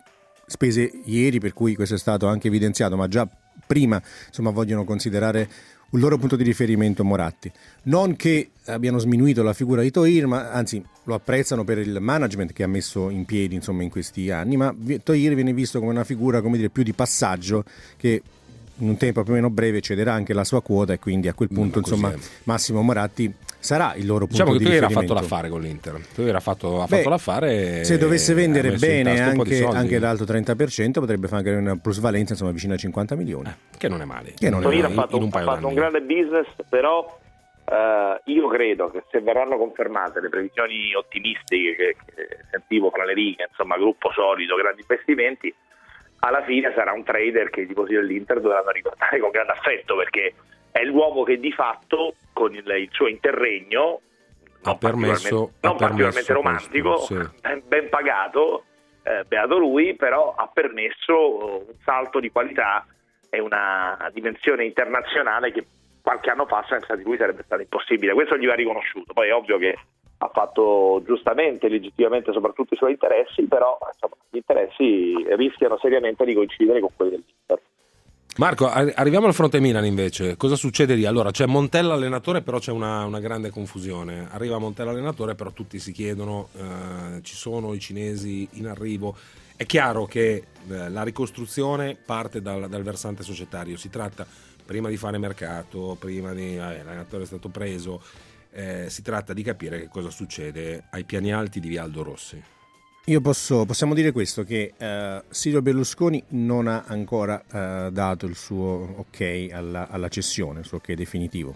spese ieri, per cui questo è stato anche evidenziato, ma già prima insomma vogliono considerare un loro punto di riferimento Moratti. Non che abbiano sminuito la figura di Thohir, ma anzi lo apprezzano per il management che ha messo in piedi insomma in questi anni, ma Thohir viene visto come una figura, come dire, più di passaggio, che in un tempo più o meno breve cederà anche la sua quota, e quindi a quel punto insomma Massimo Moratti sarà il loro punto diciamo di riferimento. Diciamo che tu era fatto l'affare con l'Inter, tu era fatto, ha Beh, fatto l'affare, se dovesse vendere bene anche, un anche l'altro trenta per cento potrebbe fare una plusvalenza insomma vicino ai cinquanta milioni, eh, che non è male. Che non è Thohir male. ha fatto, un, ha fatto un grande business, però eh, io credo che se verranno confermate le previsioni ottimistiche che, che sentivo fra le righe, insomma gruppo solido, grandi investimenti, alla fine sarà un trader che i tifosi dell'Inter dovranno ricordare con grande affetto, perché è l'uomo che di fatto con il, il suo interregno ha non permesso, particolarmente, non ha particolarmente permesso romantico, questo, sì. ben, ben pagato, eh, beato lui, però ha permesso un salto di qualità e una dimensione internazionale che qualche anno fa senza di lui sarebbe stato impossibile. Questo gli va riconosciuto. Poi è ovvio che ha fatto giustamente, legittimamente soprattutto i suoi interessi, però insomma, gli interessi rischiano seriamente di coincidere con quelli dell'Inter. Marco, arriviamo al fronte Milan invece. Cosa succede lì? Allora, c'è Montella allenatore, però c'è una, una grande confusione. Arriva Montella allenatore, però tutti si chiedono, eh, ci sono i cinesi in arrivo. È chiaro che eh, la ricostruzione parte dal, dal versante societario. Si tratta, prima di fare mercato, prima di... Eh, l'allenatore è stato preso, eh, si tratta di capire che cosa succede ai piani alti di Vialdo Rossi. Io posso, possiamo dire questo, che uh, Silvio Berlusconi non ha ancora uh, dato il suo ok alla, alla cessione, il suo ok definitivo,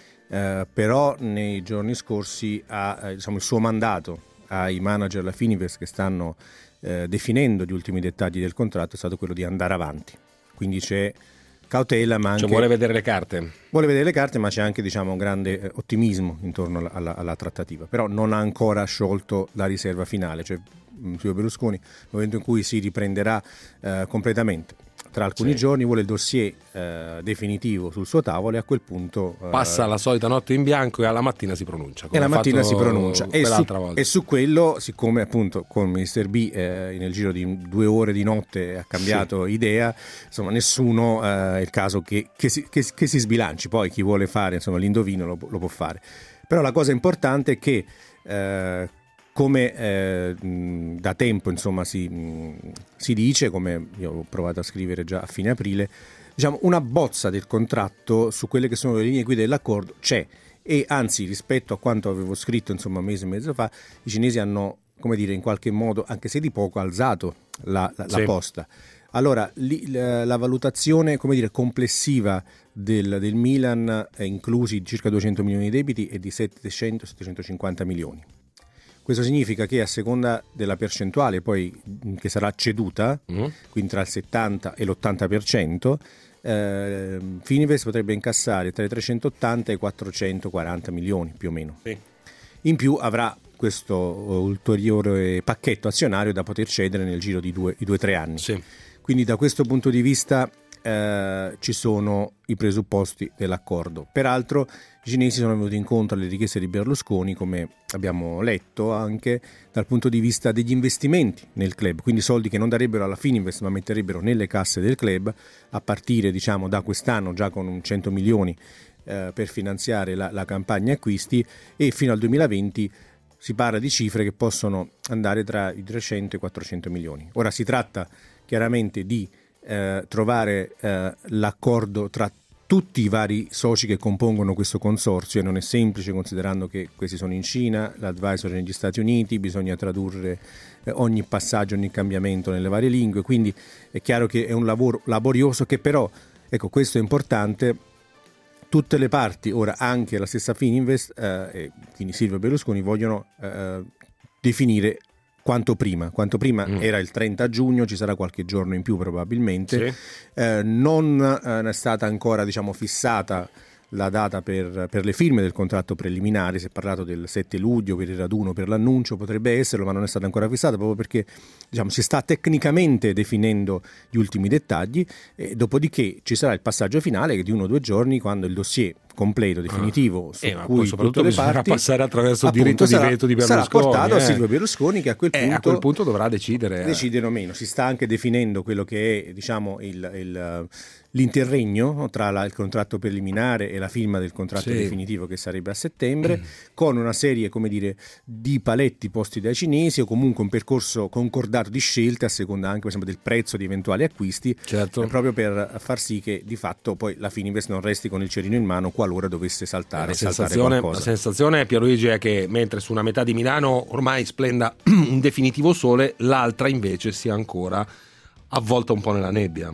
uh, però nei giorni scorsi ha uh, diciamo, il suo mandato ai manager della Fininvest che stanno uh, definendo gli ultimi dettagli del contratto è stato quello di andare avanti, quindi c'è cautela, ma anche cioè vuole vedere le carte vuole vedere le carte ma c'è anche diciamo un grande eh, ottimismo intorno alla, alla, alla trattativa, però non ha ancora sciolto la riserva finale, cioè Silvio Berlusconi nel momento in cui si riprenderà eh, completamente tra alcuni sì. giorni vuole il dossier eh, definitivo sul suo tavolo, e a quel punto eh, passa la solita notte in bianco e alla mattina si pronuncia e la mattina si pronuncia e su, volta. e su quello, siccome appunto con mister B eh, nel giro di due ore di notte ha cambiato sì. idea, insomma nessuno eh, è il caso che, che, si, che, che si sbilanci, poi chi vuole fare insomma l'indovino lo, lo può fare, però la cosa importante è che eh, come eh, da tempo insomma si, si dice, come io ho provato a scrivere già a fine aprile, diciamo una bozza del contratto su quelle che sono le linee guida dell'accordo c'è, e anzi rispetto a quanto avevo scritto insomma un mese e mezzo fa, i cinesi hanno, come dire, in qualche modo, anche se di poco, alzato la, la, sì. la posta. Allora li, la, la valutazione, come dire, complessiva del, del Milan, è inclusi circa duecento milioni di debiti, e di settecento settecentocinquanta milioni. Questo significa che a seconda della percentuale poi che sarà ceduta, mm. quindi tra il settanta e l'ottanta per cento, eh, Fininvest potrebbe incassare tra i trecentottanta e i quattrocentoquaranta milioni più o meno. Sì. In più avrà questo ulteriore pacchetto azionario da poter cedere nel giro di due o tre anni. Sì. Quindi da questo punto di vista eh, ci sono i presupposti dell'accordo. Peraltro i cinesi sono venuti incontro alle richieste di Berlusconi, come abbiamo letto, anche dal punto di vista degli investimenti nel club, quindi soldi che non darebbero alla Fininvest ma metterebbero nelle casse del club, a partire diciamo da quest'anno già con cento milioni eh, per finanziare la, la campagna acquisti, e fino al duemilaventi si parla di cifre che possono andare tra i trecento e i quattrocento milioni. Ora si tratta chiaramente di eh, trovare eh, l'accordo tra tutti i vari soci che compongono questo consorzio, e non è semplice considerando che questi sono in Cina, l'advisor è negli Stati Uniti, bisogna tradurre eh, ogni passaggio, ogni cambiamento nelle varie lingue, quindi è chiaro che è un lavoro laborioso che però, ecco, questo è importante, tutte le parti, ora anche la stessa Fininvest eh, e quindi Silvio Berlusconi vogliono eh, definire quanto prima, quanto prima mm. era il trenta giugno, ci sarà qualche giorno in più probabilmente, sì. eh, non eh, è stata ancora diciamo fissata la data per, per le firme del contratto preliminare, si è parlato del sette luglio per il raduno, per l'annuncio, potrebbe esserlo, ma non è stata ancora fissata proprio perché diciamo si sta tecnicamente definendo gli ultimi dettagli, e dopodiché ci sarà il passaggio finale che di uno o due giorni, quando il dossier completo, definitivo, ah. su eh, cui soprattutto tutte le bisognerà parti, passare attraverso il appunto, diritto sarà, di veto di Berlusconi. Sarà portato eh. a Silvio Berlusconi, che a quel punto, eh, a quel punto dovrà decidere. Decidere o meno. Si sta anche definendo quello che è, diciamo, il, il l'interregno tra la, il contratto preliminare e la firma del contratto sì. definitivo, che sarebbe a settembre, mm. con una serie, come dire, di paletti posti dai cinesi, o comunque un percorso concordato di scelte a seconda anche, per esempio, del prezzo di eventuali acquisti, certo. eh, proprio per far sì che di fatto poi la Fininvest non resti con il cerino in mano qualora dovesse saltare, la saltare sensazione, qualcosa. La sensazione, Pierluigi, è che mentre su una metà di Milano ormai splenda un definitivo sole, l'altra invece sia ancora avvolta un po' nella nebbia.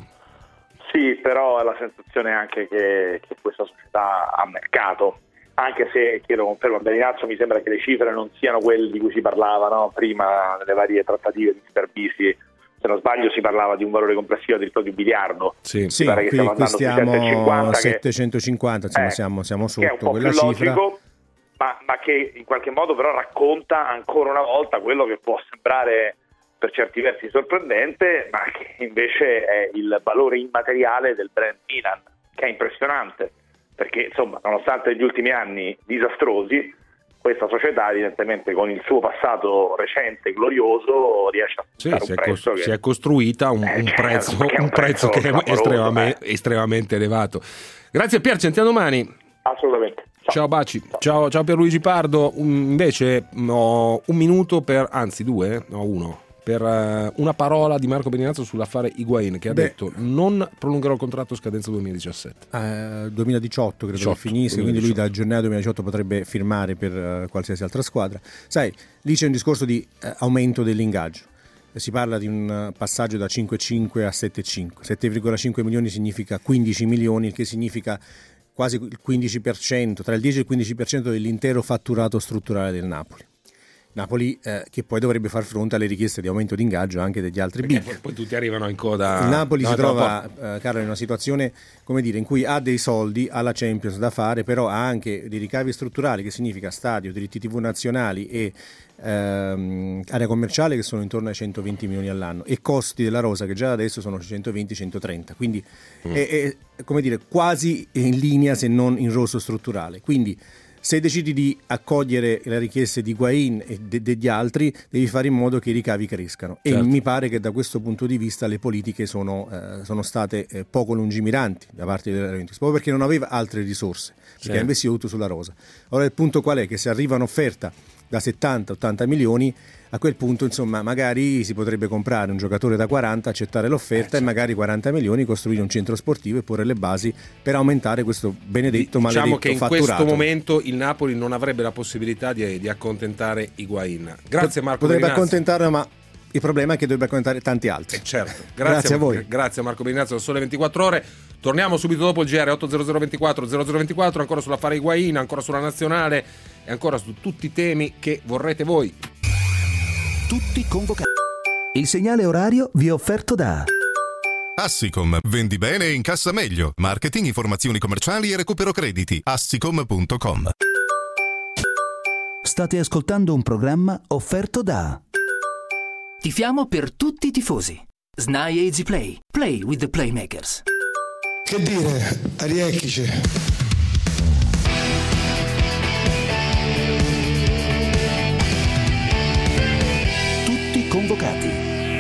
Sì, però la sensazione è anche che, che questa società ha mercato, anche se, chiedo confermo a Beninazzo, mi sembra che le cifre non siano quelle di cui si parlava, no? Prima nelle varie trattative di mister Bisi, se non sbaglio si parlava di un valore complessivo addirittura di un miliardo. Sì, sì, qui, stiamo, qui stiamo a settecentocinquanta, insomma, eh, siamo, siamo sotto che è un po' quella più cifra. Logico, ma, ma che in qualche modo però racconta ancora una volta quello che può sembrare per certi versi sorprendente, ma che invece è il valore immateriale del brand Milan, che è impressionante, perché insomma, nonostante gli ultimi anni disastrosi, questa società evidentemente con il suo passato recente glorioso riesce a sì, fare si, un è prezzo cos- che... si è costruita un, eh, un, certo, prezzo, che è un un prezzo prezzo che è estremamente, eh. estremamente elevato. Grazie Pier, ci sentiamo domani. Assolutamente. Ciao, ciao baci. Ciao. ciao ciao Pierluigi Pardo. Um, invece ho un minuto per, anzi due, no uno, per uh, una parola di Marco Beninazzo sull'affare Higuain, che ha Beh. detto non prolungherò il contratto scadenza duemiladiciassette. Uh, duemiladiciotto credo diciotto, che finisse, duemiladiciotto. Quindi lui da gennaio duemiladiciotto potrebbe firmare per uh, qualsiasi altra squadra. Sai, lì c'è un discorso di uh, aumento dell'ingaggio. Si parla di un passaggio da cinque virgola cinque a sette virgola cinque. sette virgola cinque milioni significa quindici milioni, il che significa quasi il quindici per cento, tra il dieci e il quindici per cento dell'intero fatturato strutturale del Napoli. Napoli eh, che poi dovrebbe far fronte alle richieste di aumento di ingaggio anche degli altri big. Poi, poi tutti arrivano in coda. Il Napoli no, si trova, eh, Carlo, in una situazione, come dire, in cui ha dei soldi, ha la Champions da fare, però ha anche dei ricavi strutturali, che significa stadio, diritti tivù nazionali e ehm, area commerciale, che sono intorno ai centoventi milioni all'anno, e costi della rosa che già adesso sono centoventi centotrenta, quindi mm. è, è come dire quasi in linea, se non in rosso strutturale. Quindi se decidi di accogliere le richieste di Higuain e de- degli altri, devi fare in modo che i ricavi crescano. Certo. E mi pare che da questo punto di vista le politiche sono, eh, sono state eh, poco lungimiranti da parte della Juventus, proprio perché non aveva altre risorse, perché certo. ha investito tutto sulla rosa. Ora il punto qual è? Che se arriva un'offerta da settanta ottanta milioni, a quel punto insomma magari si potrebbe comprare un giocatore da quaranta, accettare l'offerta eh, certo. e magari quaranta milioni costruire un centro sportivo e porre le basi per aumentare questo benedetto maledetto diciamo che in fatturato. questo momento il Napoli non avrebbe la possibilità di, di accontentare Higuain. Grazie Marco Potrebbe Beninazzo. accontentarlo, ma il problema è che dovrebbe accontentare tanti altri. Eh certo. Grazie, grazie a voi. Grazie a Marco Beninazzo da Sole ventiquattro Ore. Torniamo subito dopo il G R. Otto zero zero ventiquattro zero zero ventiquattro, ancora sull'affare Higuain, ancora sulla nazionale e ancora su tutti i temi che vorrete voi. Tutti convocati. Il segnale orario vi è offerto da Assicom, vendi bene e incassa meglio. Marketing, informazioni commerciali e recupero crediti. Assicom punto com. State ascoltando un programma offerto da Tifiamo per tutti i tifosi. S N A I Easy Play. Play with the Playmakers. Che dire, Ariecchici. Tutti convocati.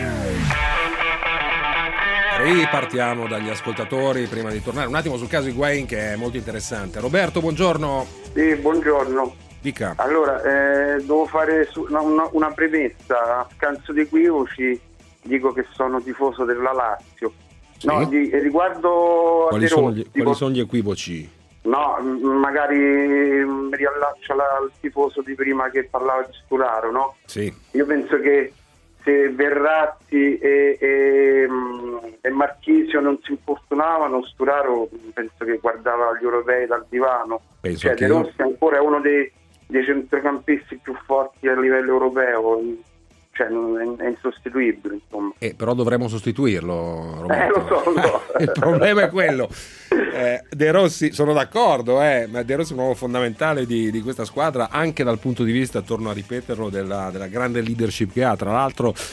Ripartiamo dagli ascoltatori prima di tornare un attimo sul caso Higuain, che è molto interessante. Roberto, buongiorno. Sì, buongiorno. Dica. Allora, eh, devo fare su, una, una, una premessa. A scanso di equivoci dico che sono tifoso della Lazio. Sì? No, di, riguardo quali, a sono gli, tipo, quali sono gli equivoci? No, magari mi riallaccio al tifoso di prima che parlava di Sturaro, no? Sì. Io penso che se Verratti e, e, e Marchisio non si infortunavano, Sturaro penso che guardava gli europei dal divano. Penso cioè De Rossi ancora è uno dei, dei centrocampisti più forti a livello europeo, cioè è insostituibile, insomma. Eh, però dovremmo sostituirlo, Roberto. Eh, lo so, lo so. Il problema è quello. Eh, De Rossi, sono d'accordo, eh, ma De Rossi è un uomo fondamentale di, di questa squadra, anche dal punto di vista, torno a ripeterlo, della, della grande leadership che ha. Tra l'altro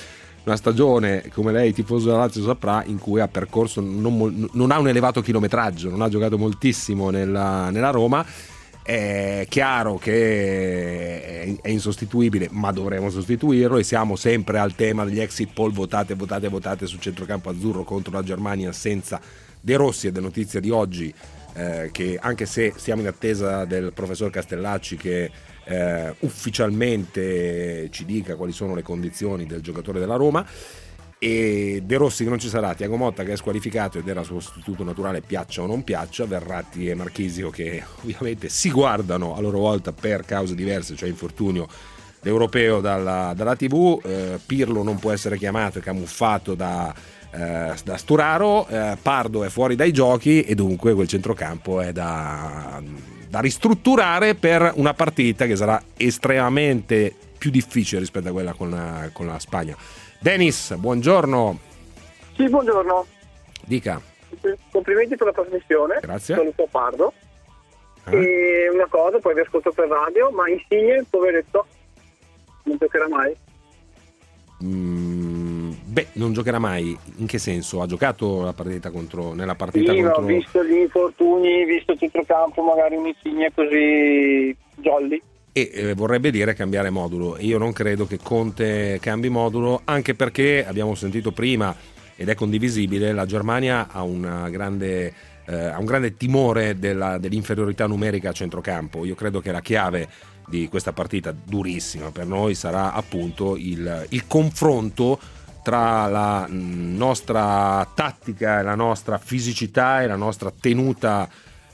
una stagione, come lei tifoso della Lazio saprà, in cui ha percorso non, non ha un elevato chilometraggio, non ha giocato moltissimo nella, nella Roma. È chiaro che è insostituibile, ma dovremo sostituirlo, e siamo sempre al tema degli exit poll: votate, votate, votate sul centrocampo azzurro contro la Germania senza De Rossi. Ed è notizia di oggi eh, che, anche se siamo in attesa del professor Castellacci che eh, ufficialmente ci dica quali sono le condizioni del giocatore della Roma, e De Rossi che non ci sarà, Thiago Motta che è squalificato ed era suo sostituto naturale, piaccia o non piaccia, Verratti e Marchisio che ovviamente si guardano a loro volta per cause diverse, cioè infortunio l'europeo dalla, dalla tivù, eh, Pirlo non può essere chiamato, è camuffato da, eh, da Sturaro, eh, Pardo è fuori dai giochi, e dunque quel centrocampo è da, da ristrutturare per una partita che sarà estremamente più difficile rispetto a quella con la, con la Spagna. Dennis, buongiorno. Sì, buongiorno. Dica. Complimenti per la trasmissione. Grazie. Sono un po' pardo. Eh? E una cosa, poi vi ascolto per radio, ma Insigne, poveretto, non giocherà mai? Mm, beh, non giocherà mai. In che senso? Ha giocato la partita contro nella partita sì, contro... Ho visto gli infortuni, visto il centrocampo, magari un Insigne così jolly. E eh, vorrebbe dire cambiare modulo. Io non credo che Conte cambi modulo, anche perché abbiamo sentito prima, ed è condivisibile, la Germania ha, una grande, eh, ha un grande timore della, dell'inferiorità numerica a centrocampo. Io credo che la chiave di questa partita durissima per noi sarà appunto il, il confronto tra la nostra tattica e la nostra fisicità e la nostra tenuta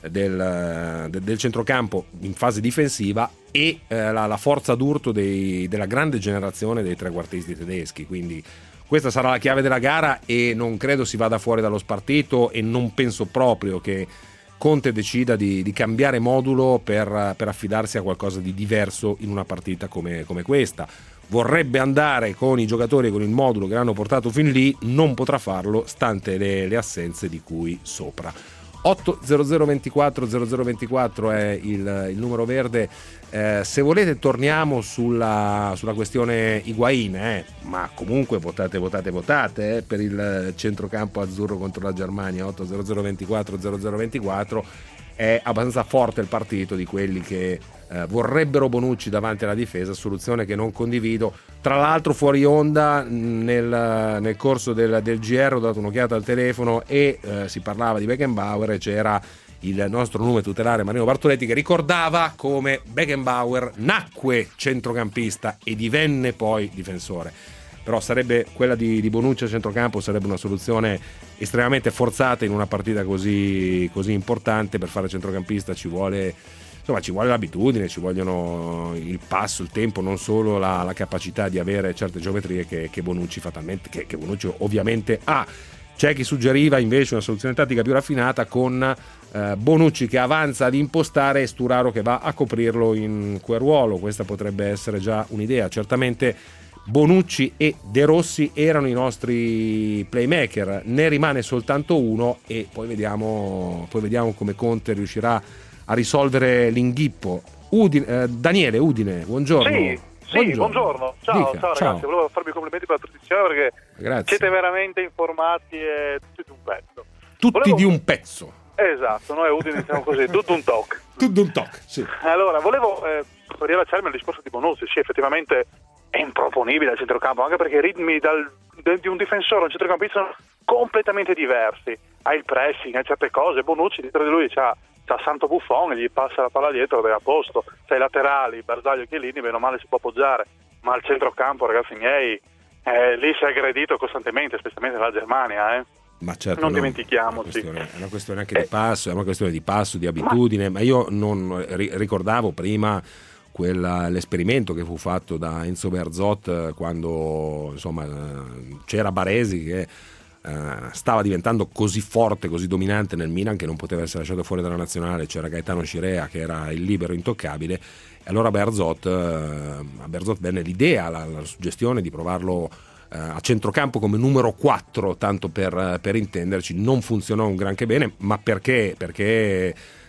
del, del centrocampo in fase difensiva e eh, la, la forza d'urto dei, della grande generazione dei trequartisti tedeschi. Quindi questa sarà la chiave della gara, e non credo si vada fuori dallo spartito, e non penso proprio che Conte decida di, di cambiare modulo per, per affidarsi a qualcosa di diverso in una partita come, come questa. Vorrebbe andare con i giocatori e con il modulo che l'hanno portato fin lì, non potrà farlo stante le, le assenze di cui sopra. otto zero zero ventiquattro zero zero ventiquattro è il, il numero verde. Eh, se volete torniamo sulla, sulla questione Higuaín, eh, ma comunque votate, votate, votate eh, per il centrocampo azzurro contro la Germania. otto zero zero ventiquattro zero zero ventiquattro è abbastanza forte il partito di quelli che eh, vorrebbero Bonucci davanti alla difesa, soluzione che non condivido. Tra l'altro fuori onda nel, nel corso del, del G R ho dato un'occhiata al telefono e eh, si parlava di Beckenbauer, e c'era il nostro nome tutelare Marino Bartoletti che ricordava come Beckenbauer nacque centrocampista e divenne poi difensore. Però sarebbe quella di, di Bonucci a centrocampo, sarebbe una soluzione estremamente forzata in una partita così, così importante. Per fare centrocampista ci vuole, insomma, ci vuole l'abitudine, ci vogliono il passo, il tempo, non solo la, la capacità di avere certe geometrie che, che Bonucci fatalmente, che, che Bonucci ovviamente ha. C'è chi suggeriva invece una soluzione tattica più raffinata con eh, Bonucci che avanza ad impostare e Sturaro che va a coprirlo in quel ruolo. Questa potrebbe essere già un'idea. Certamente Bonucci e De Rossi erano i nostri playmaker, ne rimane soltanto uno, e poi vediamo, poi vediamo come Conte riuscirà a risolvere l'inghippo. Udine, eh, Daniele Udine, buongiorno. Sì, sì, buongiorno. buongiorno. Ciao, Dica, ciao ragazzi, ciao. volevo farvi i complimenti per la trasmissione perché Grazie. siete veramente informati e tutti di un pezzo. Tutti volevo... di un pezzo. Esatto, noi Udine siamo così, tutto un talk. Tutto un talk, sì. Allora, volevo eh, riallacciarmi al discorso di Bonucci. Sì, effettivamente è improponibile al centrocampo, anche perché i ritmi dal, de, di un difensore a un centrocampista sono completamente diversi. Ha il pressing, ha certe cose. Bonucci dietro di lui c'ha, c'ha Santo Buffon, gli passa la palla dietro ed è a posto. C'ha i laterali, Bersaglio e Chiellini, bene o male si può appoggiare, ma al centrocampo, ragazzi miei, eh, lì si è aggredito costantemente, specialmente dalla Germania, eh. Ma certo, non no, dimentichiamoci. È una, è una questione anche di passo, è una questione di passo, di abitudine, ma, ma io non ricordavo prima quella, l'esperimento che fu fatto da Enzo Bearzot quando insomma c'era Baresi che eh, stava diventando così forte, così dominante nel Milan che non poteva essere lasciato fuori dalla nazionale. C'era Gaetano Scirea che era il libero intoccabile, e allora Bearzot, eh, a Bearzot venne l'idea, la, la suggestione di provarlo a centrocampo come numero quattro, tanto per, per intenderci. Non funzionò un granché bene, ma perché? Perché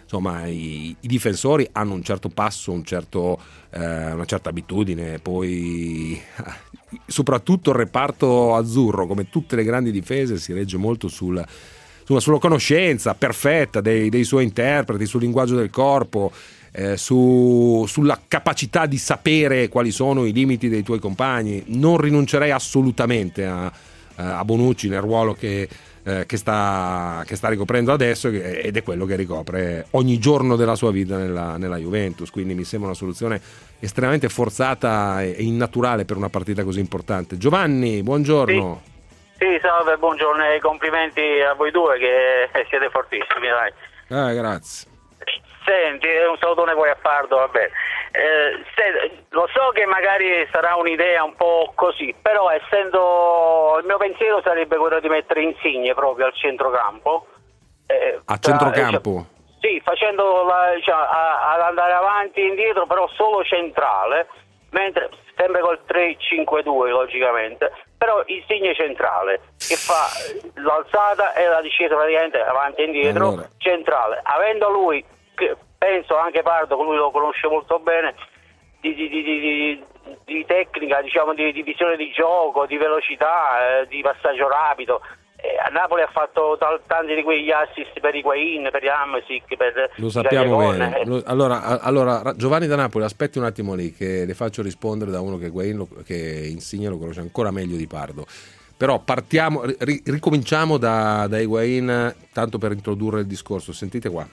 insomma i, i difensori hanno un certo passo, un certo, eh, una certa abitudine, poi soprattutto il reparto azzurro, come tutte le grandi difese, si regge molto sul, sulla, sulla conoscenza perfetta dei, dei suoi interpreti, sul linguaggio del corpo, eh, su, sulla capacità di sapere quali sono i limiti dei tuoi compagni. Non rinuncerei assolutamente a, a Bonucci nel ruolo che, eh, che, sta, che sta ricoprendo adesso, ed è quello che ricopre ogni giorno della sua vita nella, nella Juventus, quindi mi sembra una soluzione estremamente forzata e innaturale per una partita così importante. Giovanni, buongiorno. Sì, sì, salve, buongiorno e complimenti a voi due che siete fortissimi, dai. Eh, grazie. Senti, un salutone poi a Pardo, va bene. Eh, se, lo so che magari sarà un'idea un po' così, però essendo il mio pensiero sarebbe quello di mettere Insigne proprio al centrocampo. Eh, a centrocampo? Cioè, sì, facendo la, cioè, a, ad andare avanti e indietro, però solo centrale, mentre sempre col tre cinque due logicamente, però Insigne centrale, che fa l'alzata e la discesa praticamente avanti e indietro, allora. Centrale, avendo lui, che penso anche Pardo, lui lo conosce molto bene, di, di, di, di, di tecnica, diciamo di, di visione di gioco, di velocità, eh, di passaggio rapido. Eh, a Napoli ha fatto t- tanti di quegli assist per Higuain, per Hamsik, per lo sappiamo bene. Lo, allora, allora Giovanni da Napoli, aspetti un attimo lì che le faccio rispondere da uno che Higuain lo, che Insigne lo conosce ancora meglio di Pardo. Però partiamo, ri, ricominciamo da, da Higuain, tanto per introdurre il discorso. Sentite qua.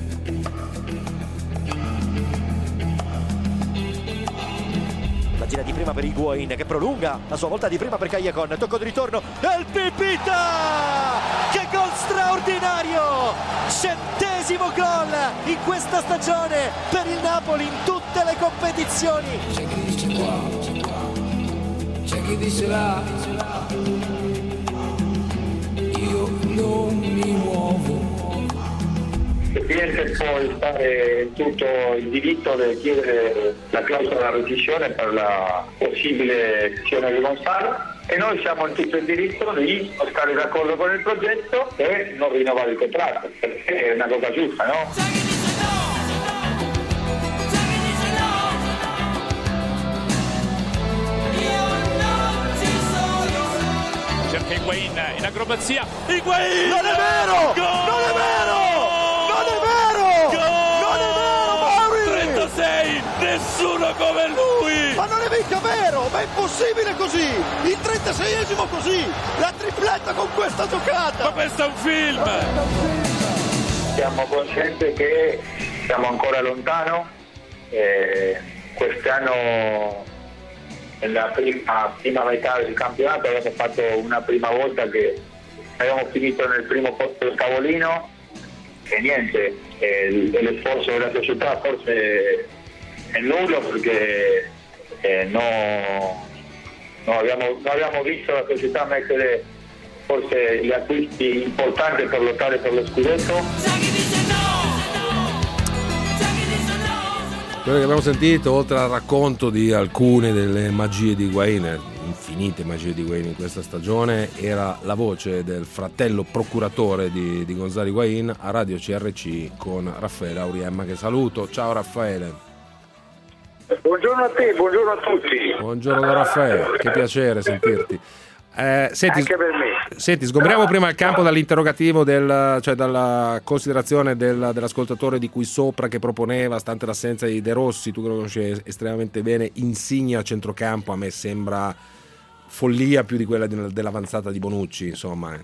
La gira di prima per Higuain che prolunga, la sua volta di prima per Callejon, tocco di ritorno, El Pipita! Che gol straordinario! Centesimo gol in questa stagione per il Napoli in tutte le competizioni. C'è chi dice qua, c'è qua, c'è chi dice là, io non mi muovo. Il cliente può stare in tutto il diritto di chiedere la clausola di rescissione per la possibile cessione di Gonzalo, e noi siamo in tutto il diritto di stare d'accordo con il progetto e non rinnovare il contratto, perché è una cosa giusta, no? Cerca Higuain in acrobazia. Higuain! Non è vero! Gol! Non è vero! Non è vero! Gol! Non è vero, Mauri! trentasei! Nessuno come lui! Ma non è mica vero! Ma è impossibile così! Il trentaseiesimo così! La tripletta con questa giocata! Ma questo è un film! Siamo coscienti che siamo ancora lontano. Eh, quest'anno nella prima, prima metà del campionato abbiamo fatto una prima volta che abbiamo finito nel primo posto del tavolino e niente, eh, l'esforzo della società forse è nullo perché eh, no, no abbiamo, non abbiamo visto la società mettere forse gli acquisti importanti per lottare per lo scudetto. Quello che abbiamo sentito, oltre al racconto di alcune delle magie di Higuain, infinite magie di Higuain in questa stagione, era la voce del fratello procuratore di, di Gonzalo Higuain a Radio C R C con Raffaele Auriemma, che saluto. Ciao Raffaele. Buongiorno a te, buongiorno a tutti. Buongiorno Raffaele, che piacere sentirti. Eh, senti, Anche per me. Senti, sgombriamo prima il campo dall'interrogativo, del, cioè dalla considerazione del, dell'ascoltatore di qui sopra che proponeva, stante l'assenza di De Rossi, tu che lo conosci estremamente bene, Insigne a centrocampo. A me sembra follia più di quella di, dell'avanzata di Bonucci, insomma.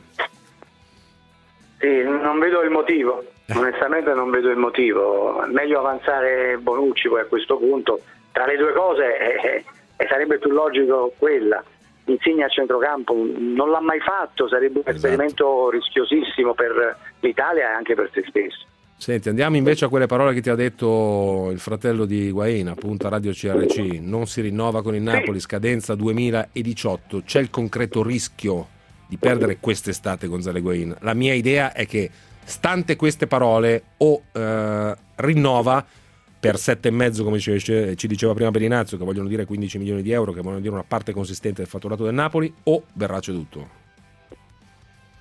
Sì, non vedo il motivo, onestamente non vedo il motivo. Meglio avanzare Bonucci poi a questo punto. Tra le due cose eh, eh, sarebbe più logico quella. Insigne a centrocampo non l'ha mai fatto, sarebbe un esatto. esperimento rischiosissimo per l'Italia e anche per se stesso. Senti, andiamo invece a quelle parole che ti ha detto il fratello di Higuain, appunto a Radio C R C. Non si rinnova con il Napoli, scadenza duemiladiciotto. C'è il concreto rischio di perdere quest'estate Gonzalo Higuain. La mia idea è che, stante queste parole, o eh, rinnova per sette e mezzo, come ci, ci diceva prima Bellinazzo, che vogliono dire quindici milioni di euro, che vogliono dire una parte consistente del fatturato del Napoli, o verrà ceduto.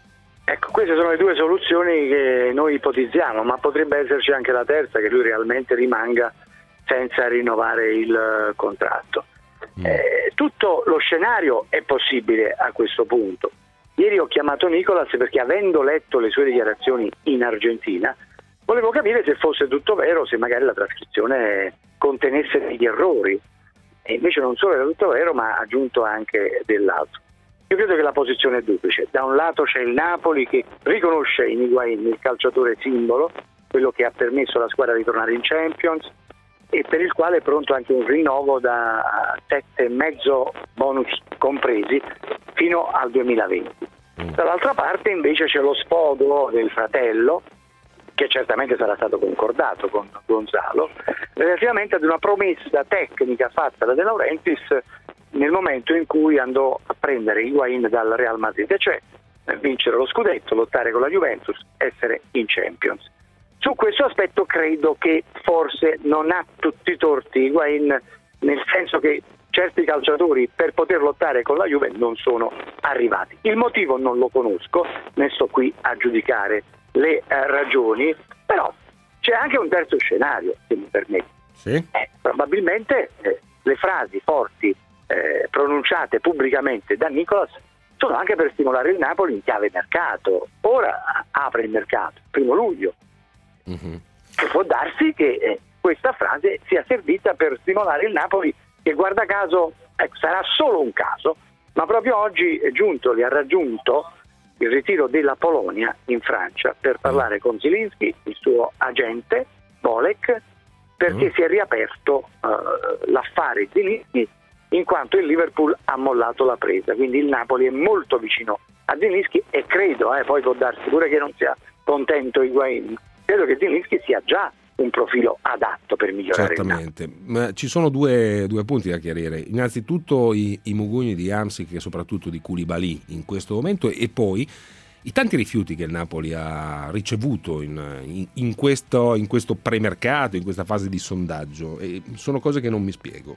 Ecco, queste sono le due soluzioni che noi ipotizziamo, ma potrebbe esserci anche la terza, che lui realmente rimanga senza rinnovare il contratto. Mm. Eh, tutto lo scenario è possibile a questo punto. Ieri ho chiamato Nicolas perché, avendo letto le sue dichiarazioni in Argentina, volevo capire se fosse tutto vero, se magari la trascrizione contenesse degli errori. E invece non solo era tutto vero, ma ha aggiunto anche dell'altro. Io credo che la posizione è duplice. Da un lato c'è il Napoli, che riconosce in Higuaín il calciatore simbolo, quello che ha permesso alla squadra di tornare in Champions e per il quale è pronto anche un rinnovo da sette e mezzo bonus compresi fino al duemilaventi. Dall'altra parte invece c'è lo sfogo del fratello, che certamente sarà stato concordato con Gonzalo, relativamente ad una promessa tecnica fatta da De Laurentiis nel momento in cui andò a prendere Higuaín dal Real Madrid, cioè vincere lo scudetto, lottare con la Juventus, essere in Champions. Su questo aspetto credo che forse non ha tutti i torti Higuaín, nel senso che certi calciatori per poter lottare con la Juve non sono arrivati. Il motivo non lo conosco, ne sto qui a giudicare le eh, ragioni, però c'è anche un terzo scenario, se mi permette. Sì. Eh, probabilmente eh, le frasi forti eh, pronunciate pubblicamente da Nicolas sono anche per stimolare il Napoli in chiave mercato. Ora apre il mercato, primo luglio. Mm-hmm. E può darsi che eh, questa frase sia servita per stimolare il Napoli, che guarda caso eh, sarà solo un caso, ma proprio oggi Giuntoli ha raggiunto il ritiro della Polonia in Francia per parlare con Zilinski, il suo agente Bolek, perché mm. si è riaperto uh, l'affare Zilinski, in quanto il Liverpool ha mollato la presa, quindi il Napoli è molto vicino a Zilinski e credo, eh, poi può darsi pure che non sia contento Higuaín, credo che Zilinski sia già un profilo adatto per migliorare. Certamente, ma ci sono due, due punti da chiarire. Innanzitutto i, i mugugni di Hamsik e soprattutto di Koulibaly in questo momento, e poi i tanti rifiuti che il Napoli ha ricevuto in, in, in, questo, in questo premercato, in questa fase di sondaggio, e sono cose che non mi spiego.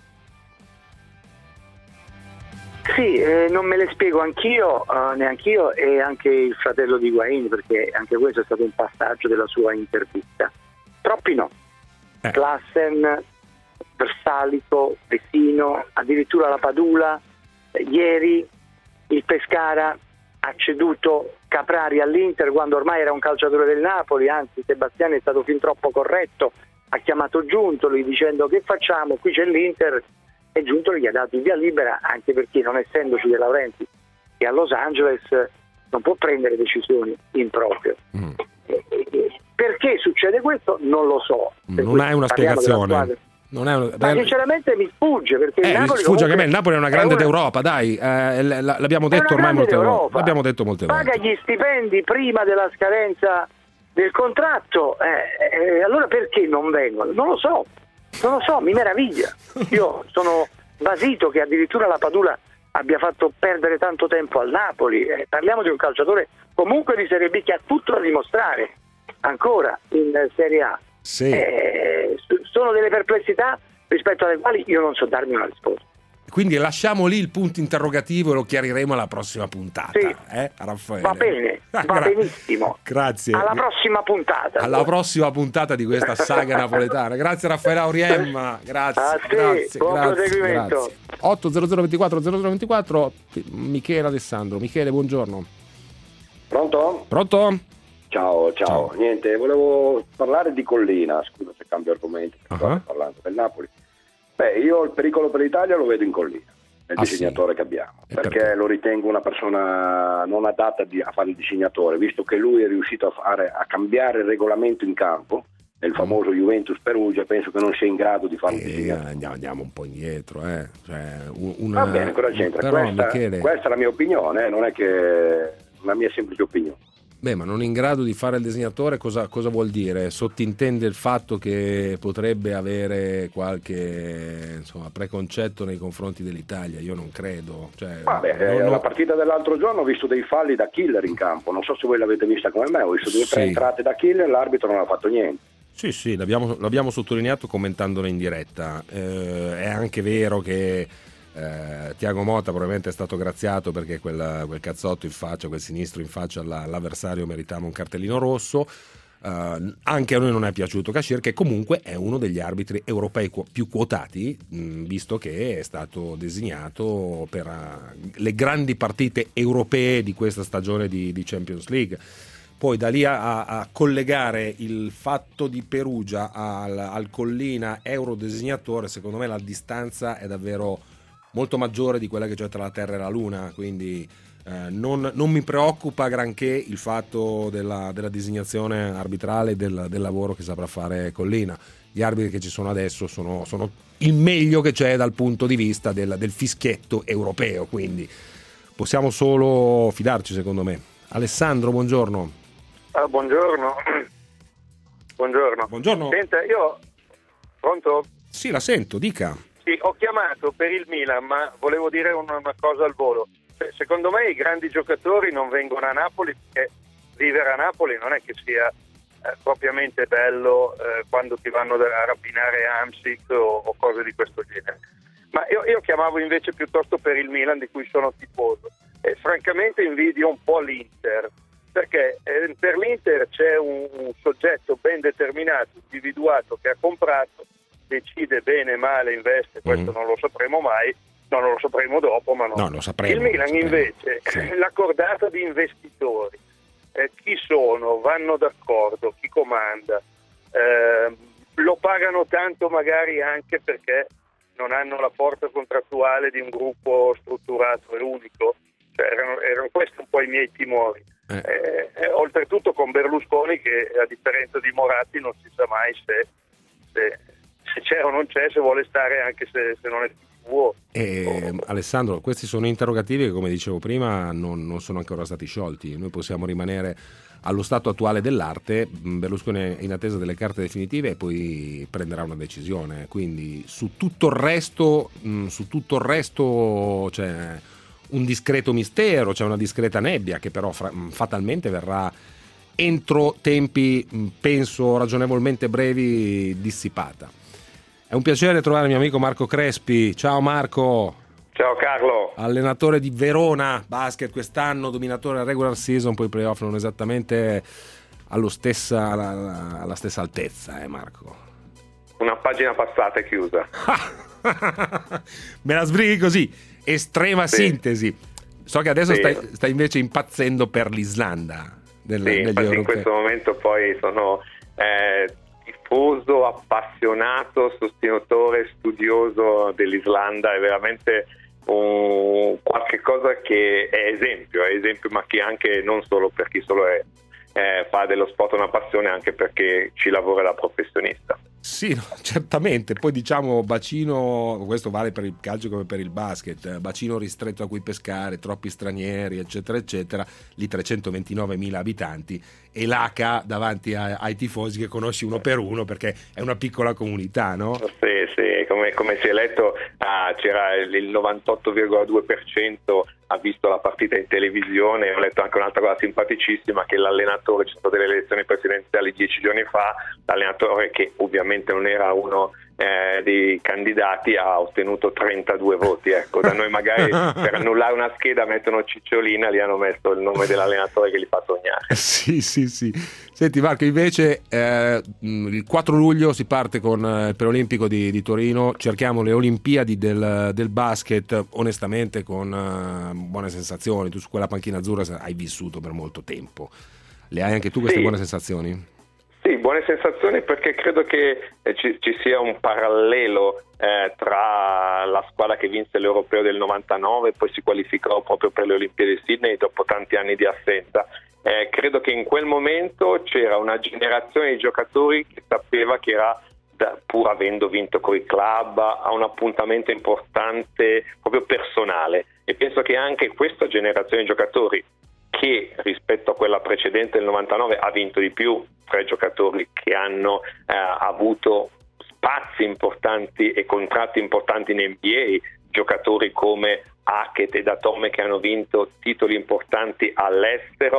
Sì, eh, non me le spiego anch'io, uh, neanch'io, e anche il fratello di Higuaín, perché anche questo è stato un passaggio della sua intervista. Troppi no. Eh. Klassen, Versalico, Vecino, addirittura la Padula, eh, ieri il Pescara ha ceduto Caprari all'Inter quando ormai era un calciatore del Napoli, anzi Sebastiani è stato fin troppo corretto, ha chiamato Giuntoli dicendo che facciamo, qui c'è l'Inter, e Giuntoli gli ha dato il via libera, anche perché non essendoci De Laurentiis che a Los Angeles non può prendere decisioni in proprio. Mm. Perché succede questo non lo so. Per non hai una spiegazione. Non è una... Ma sinceramente mi sfugge, perché eh, il Napoli sfugge che me, il Napoli è una grande è una... d'Europa, dai, eh, l'abbiamo detto ormai molte volte. L'abbiamo detto molte volte. Paga gli stipendi prima della scadenza del contratto, eh, eh, allora perché non vengono? Non lo so. Non lo so, mi meraviglia. Io sono basito che addirittura la Padula abbia fatto perdere tanto tempo al Napoli. Eh, parliamo di un calciatore comunque di Serie B che ha tutto da dimostrare ancora in Serie A. Sì. Eh, sono delle perplessità rispetto alle quali io non so darmi una risposta. Quindi lasciamo lì il punto interrogativo e lo chiariremo alla prossima puntata. Sì. Eh, Raffaele? Va bene, va Gra- benissimo. Grazie. Alla prossima puntata. Alla allora. prossima puntata di questa saga napoletana. Grazie Raffaele Auriem. Grazie. A te, grazie, buon grazie, proseguimento. Grazie. otto zero zero ventiquattro zero zero ventiquattro Michele Alessandro. Michele, buongiorno. Pronto? Pronto? Ciao, ciao, ciao. Niente, volevo parlare di Collina, scusa se cambio argomento, uh-huh. sto parlando del Napoli. Beh, io il pericolo per l'Italia lo vedo in Collina, nel ah, disegnatore sì? che abbiamo, e perché, perché lo ritengo una persona non adatta di, a fare il disegnatore, visto che lui è riuscito a, fare, a cambiare il regolamento in campo, nel famoso Juventus Perugia, penso che non sia in grado di fare un disegnatore. Andiamo, andiamo un po' indietro, eh. Cioè, una... Va bene, cosa c'entra? Però, questa, Michele... questa è la mia opinione, eh? Non è che una mia semplice opinione. Beh, ma non in grado di fare il disegnatore cosa, cosa vuol dire? Sottintende il fatto che potrebbe avere qualche insomma, preconcetto nei confronti dell'Italia? Io non credo. Cioè, Vabbè, non, non... La partita dell'altro giorno ho visto dei falli da killer in campo, non so se voi l'avete vista come me, ho visto due o tre sì. entrate da killer, l'arbitro non ha fatto niente. Sì, sì, l'abbiamo, l'abbiamo sottolineato commentandola in diretta. Eh, è anche vero che Eh, Thiago Motta probabilmente è stato graziato perché quel, quel cazzotto in faccia, quel sinistro in faccia alla, all'avversario meritava un cartellino rosso. Uh, anche a noi non è piaciuto Cashier, che comunque è uno degli arbitri europei qu- più quotati, mh, visto che è stato designato per uh, le grandi partite europee di questa stagione di, di Champions League. Poi da lì a, a collegare il fatto di Perugia al, al Collina eurodesignatore, secondo me la distanza è davvero molto maggiore di quella che c'è tra la Terra e la Luna, quindi eh, non, non mi preoccupa granché il fatto della, della designazione arbitrale, del, del lavoro che saprà fare Collina. Gli arbitri che ci sono adesso sono, sono il meglio che c'è dal punto di vista del, del fischietto europeo, quindi possiamo solo fidarci, secondo me. Alessandro, buongiorno. Ah, buongiorno. Buongiorno. Buongiorno. Senta, io... Pronto? Sì, la sento, dica. Sì, ho chiamato per il Milan, ma volevo dire una, una cosa al volo. Secondo me i grandi giocatori non vengono a Napoli perché vivere a Napoli non è che sia eh, propriamente bello eh, quando ti vanno a rapinare Amsic o, o cose di questo genere. Ma io, io chiamavo invece piuttosto per il Milan, di cui sono tifoso, e francamente invidio un po' l'Inter, perché eh, per l'Inter c'è un, un soggetto ben determinato, individuato, che ha comprato, decide bene, male, investe, questo mm. non lo sapremo mai, no, non lo sapremo dopo, ma no. No, lo sapremo. Il Milan sapremo. invece, sì. La cordata di investitori, eh, chi sono, vanno d'accordo, chi comanda, eh, lo pagano tanto magari anche perché non hanno la forza contrattuale di un gruppo strutturato e unico, cioè, erano, erano questi un po' i miei timori. Eh. Eh, eh, oltretutto con Berlusconi che a differenza di Moratti non si sa mai se, se, se c'è o non c'è, se vuole stare anche se, se non è suo. Eh, oh. Alessandro, questi sono interrogativi che, come dicevo prima, non, non sono ancora stati sciolti. Noi possiamo rimanere allo stato attuale dell'arte. Berlusconi è in attesa delle carte definitive e poi prenderà una decisione, quindi su tutto il resto mh, su tutto il resto c'è un discreto mistero, c'è una discreta nebbia che però fra- fatalmente verrà entro tempi, penso, ragionevolmente brevi dissipata. È un piacere trovare il mio amico Marco Crespi. Ciao Marco. Ciao Carlo. Allenatore di Verona Basket quest'anno, dominatore della regular season, poi i playoff non esattamente allo stessa, alla, alla stessa altezza, eh Marco? Una pagina passata e chiusa. Me la sbrighi così. Estrema sì. Sintesi. So che adesso sì. stai, stai invece impazzendo per l'Islanda del, sì, infatti in questo momento poi sono eh, tifoso, appassionato, sostenitore, studioso dell'Islanda. È veramente un, qualche cosa che è esempio, è esempio, ma che anche non solo per chi solo è, eh, fa dello sport una passione, anche perché ci lavora da professionista. Sì, no, certamente. Poi diciamo bacino, questo vale per il calcio come per il basket, bacino ristretto a cui pescare, troppi stranieri, eccetera, eccetera, lì trecentoventinovemila abitanti e l'H davanti a, ai tifosi che conosci uno per uno perché è una piccola comunità, no? Sì, sì, come, come si è letto ah, c'era il novantotto virgola due per cento ha visto la partita in televisione. Ho letto anche un'altra cosa simpaticissima, che l'allenatore, ci sono state le elezioni presidenziali dieci giorni fa, l'allenatore che ovviamente non era uno eh, dei candidati ha ottenuto trentadue voti. Ecco, da noi magari per annullare una scheda mettono Cicciolina, lì hanno messo il nome dell'allenatore che li fa sognare. Sì, sì, sì. Senti Marco, invece eh, il quattro luglio si parte con il Preolimpico di, di Torino, cerchiamo le Olimpiadi del, del basket, onestamente con uh, buone sensazioni. Tu su quella panchina azzurra hai vissuto per molto tempo, le hai anche tu queste sì. buone sensazioni? Sì, buone sensazioni, perché credo che eh, ci, ci sia un parallelo eh, tra la squadra che vinse l'Europeo del novantanove e poi si qualificò proprio per le Olimpiadi di Sydney dopo tanti anni di assenza. Eh, credo che in quel momento c'era una generazione di giocatori che sapeva che era, da, pur avendo vinto con i club, a un appuntamento importante proprio personale, e penso che anche questa generazione di giocatori, che rispetto a quella precedente del novantanove ha vinto di più, tre giocatori che hanno eh, avuto spazi importanti e contratti importanti in N B A, giocatori come Hackett e Datome che hanno vinto titoli importanti all'estero,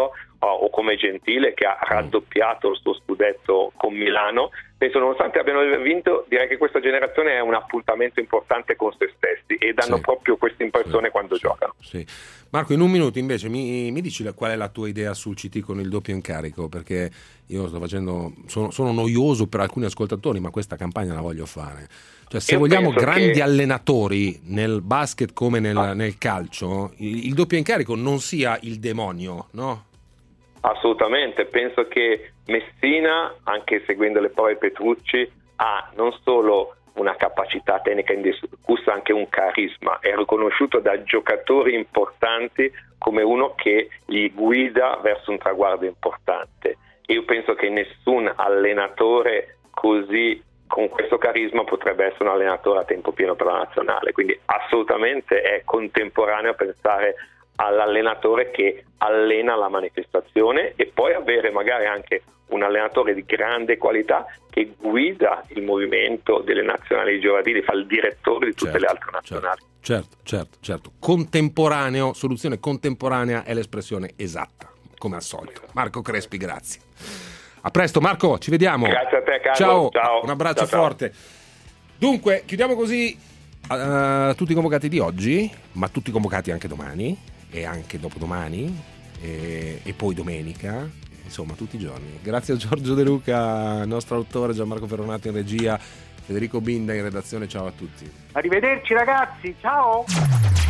o come Gentile che ha raddoppiato il suo scudetto con Milano. Penso, nonostante abbiano vinto, direi che questa generazione è un appuntamento importante con se stessi e danno sì. proprio questa impressione sì. quando sì. giocano. Sì. Marco, in un minuto invece mi, mi dici qual è la tua idea sul C T con il doppio incarico, perché io sto facendo, sono, sono noioso per alcuni ascoltatori, ma questa campagna la voglio fare. Cioè, se io vogliamo grandi che... allenatori nel basket come nel, ah. nel calcio, il, il doppio incarico non sia il demonio, no? Assolutamente, penso che Messina, anche seguendo le prove Petrucci, ha non solo una capacità tecnica indiscussa, anche un carisma, è riconosciuto da giocatori importanti come uno che li guida verso un traguardo importante. Io penso che nessun allenatore così con questo carisma potrebbe essere un allenatore a tempo pieno per la nazionale, quindi assolutamente è contemporaneo pensare all'allenatore che allena la manifestazione e poi avere magari anche un allenatore di grande qualità che guida il movimento delle nazionali giovanili, fa il direttore di tutte certo, le altre nazionali. Certo, certo, certo. Contemporaneo, soluzione contemporanea è l'espressione esatta, come al solito. Marco Crespi, grazie. A presto Marco, ci vediamo. Grazie a te Carlo. Ciao, ciao. Un abbraccio ciao, forte. Ciao. Dunque, chiudiamo così uh, tutti i convocati di oggi, ma tutti convocati anche domani e anche dopodomani e, e poi domenica, insomma tutti i giorni. Grazie a Giorgio De Luca, nostro autore, Gianmarco Ferronato in regia, Federico Binda in redazione. Ciao a tutti. Arrivederci ragazzi, ciao.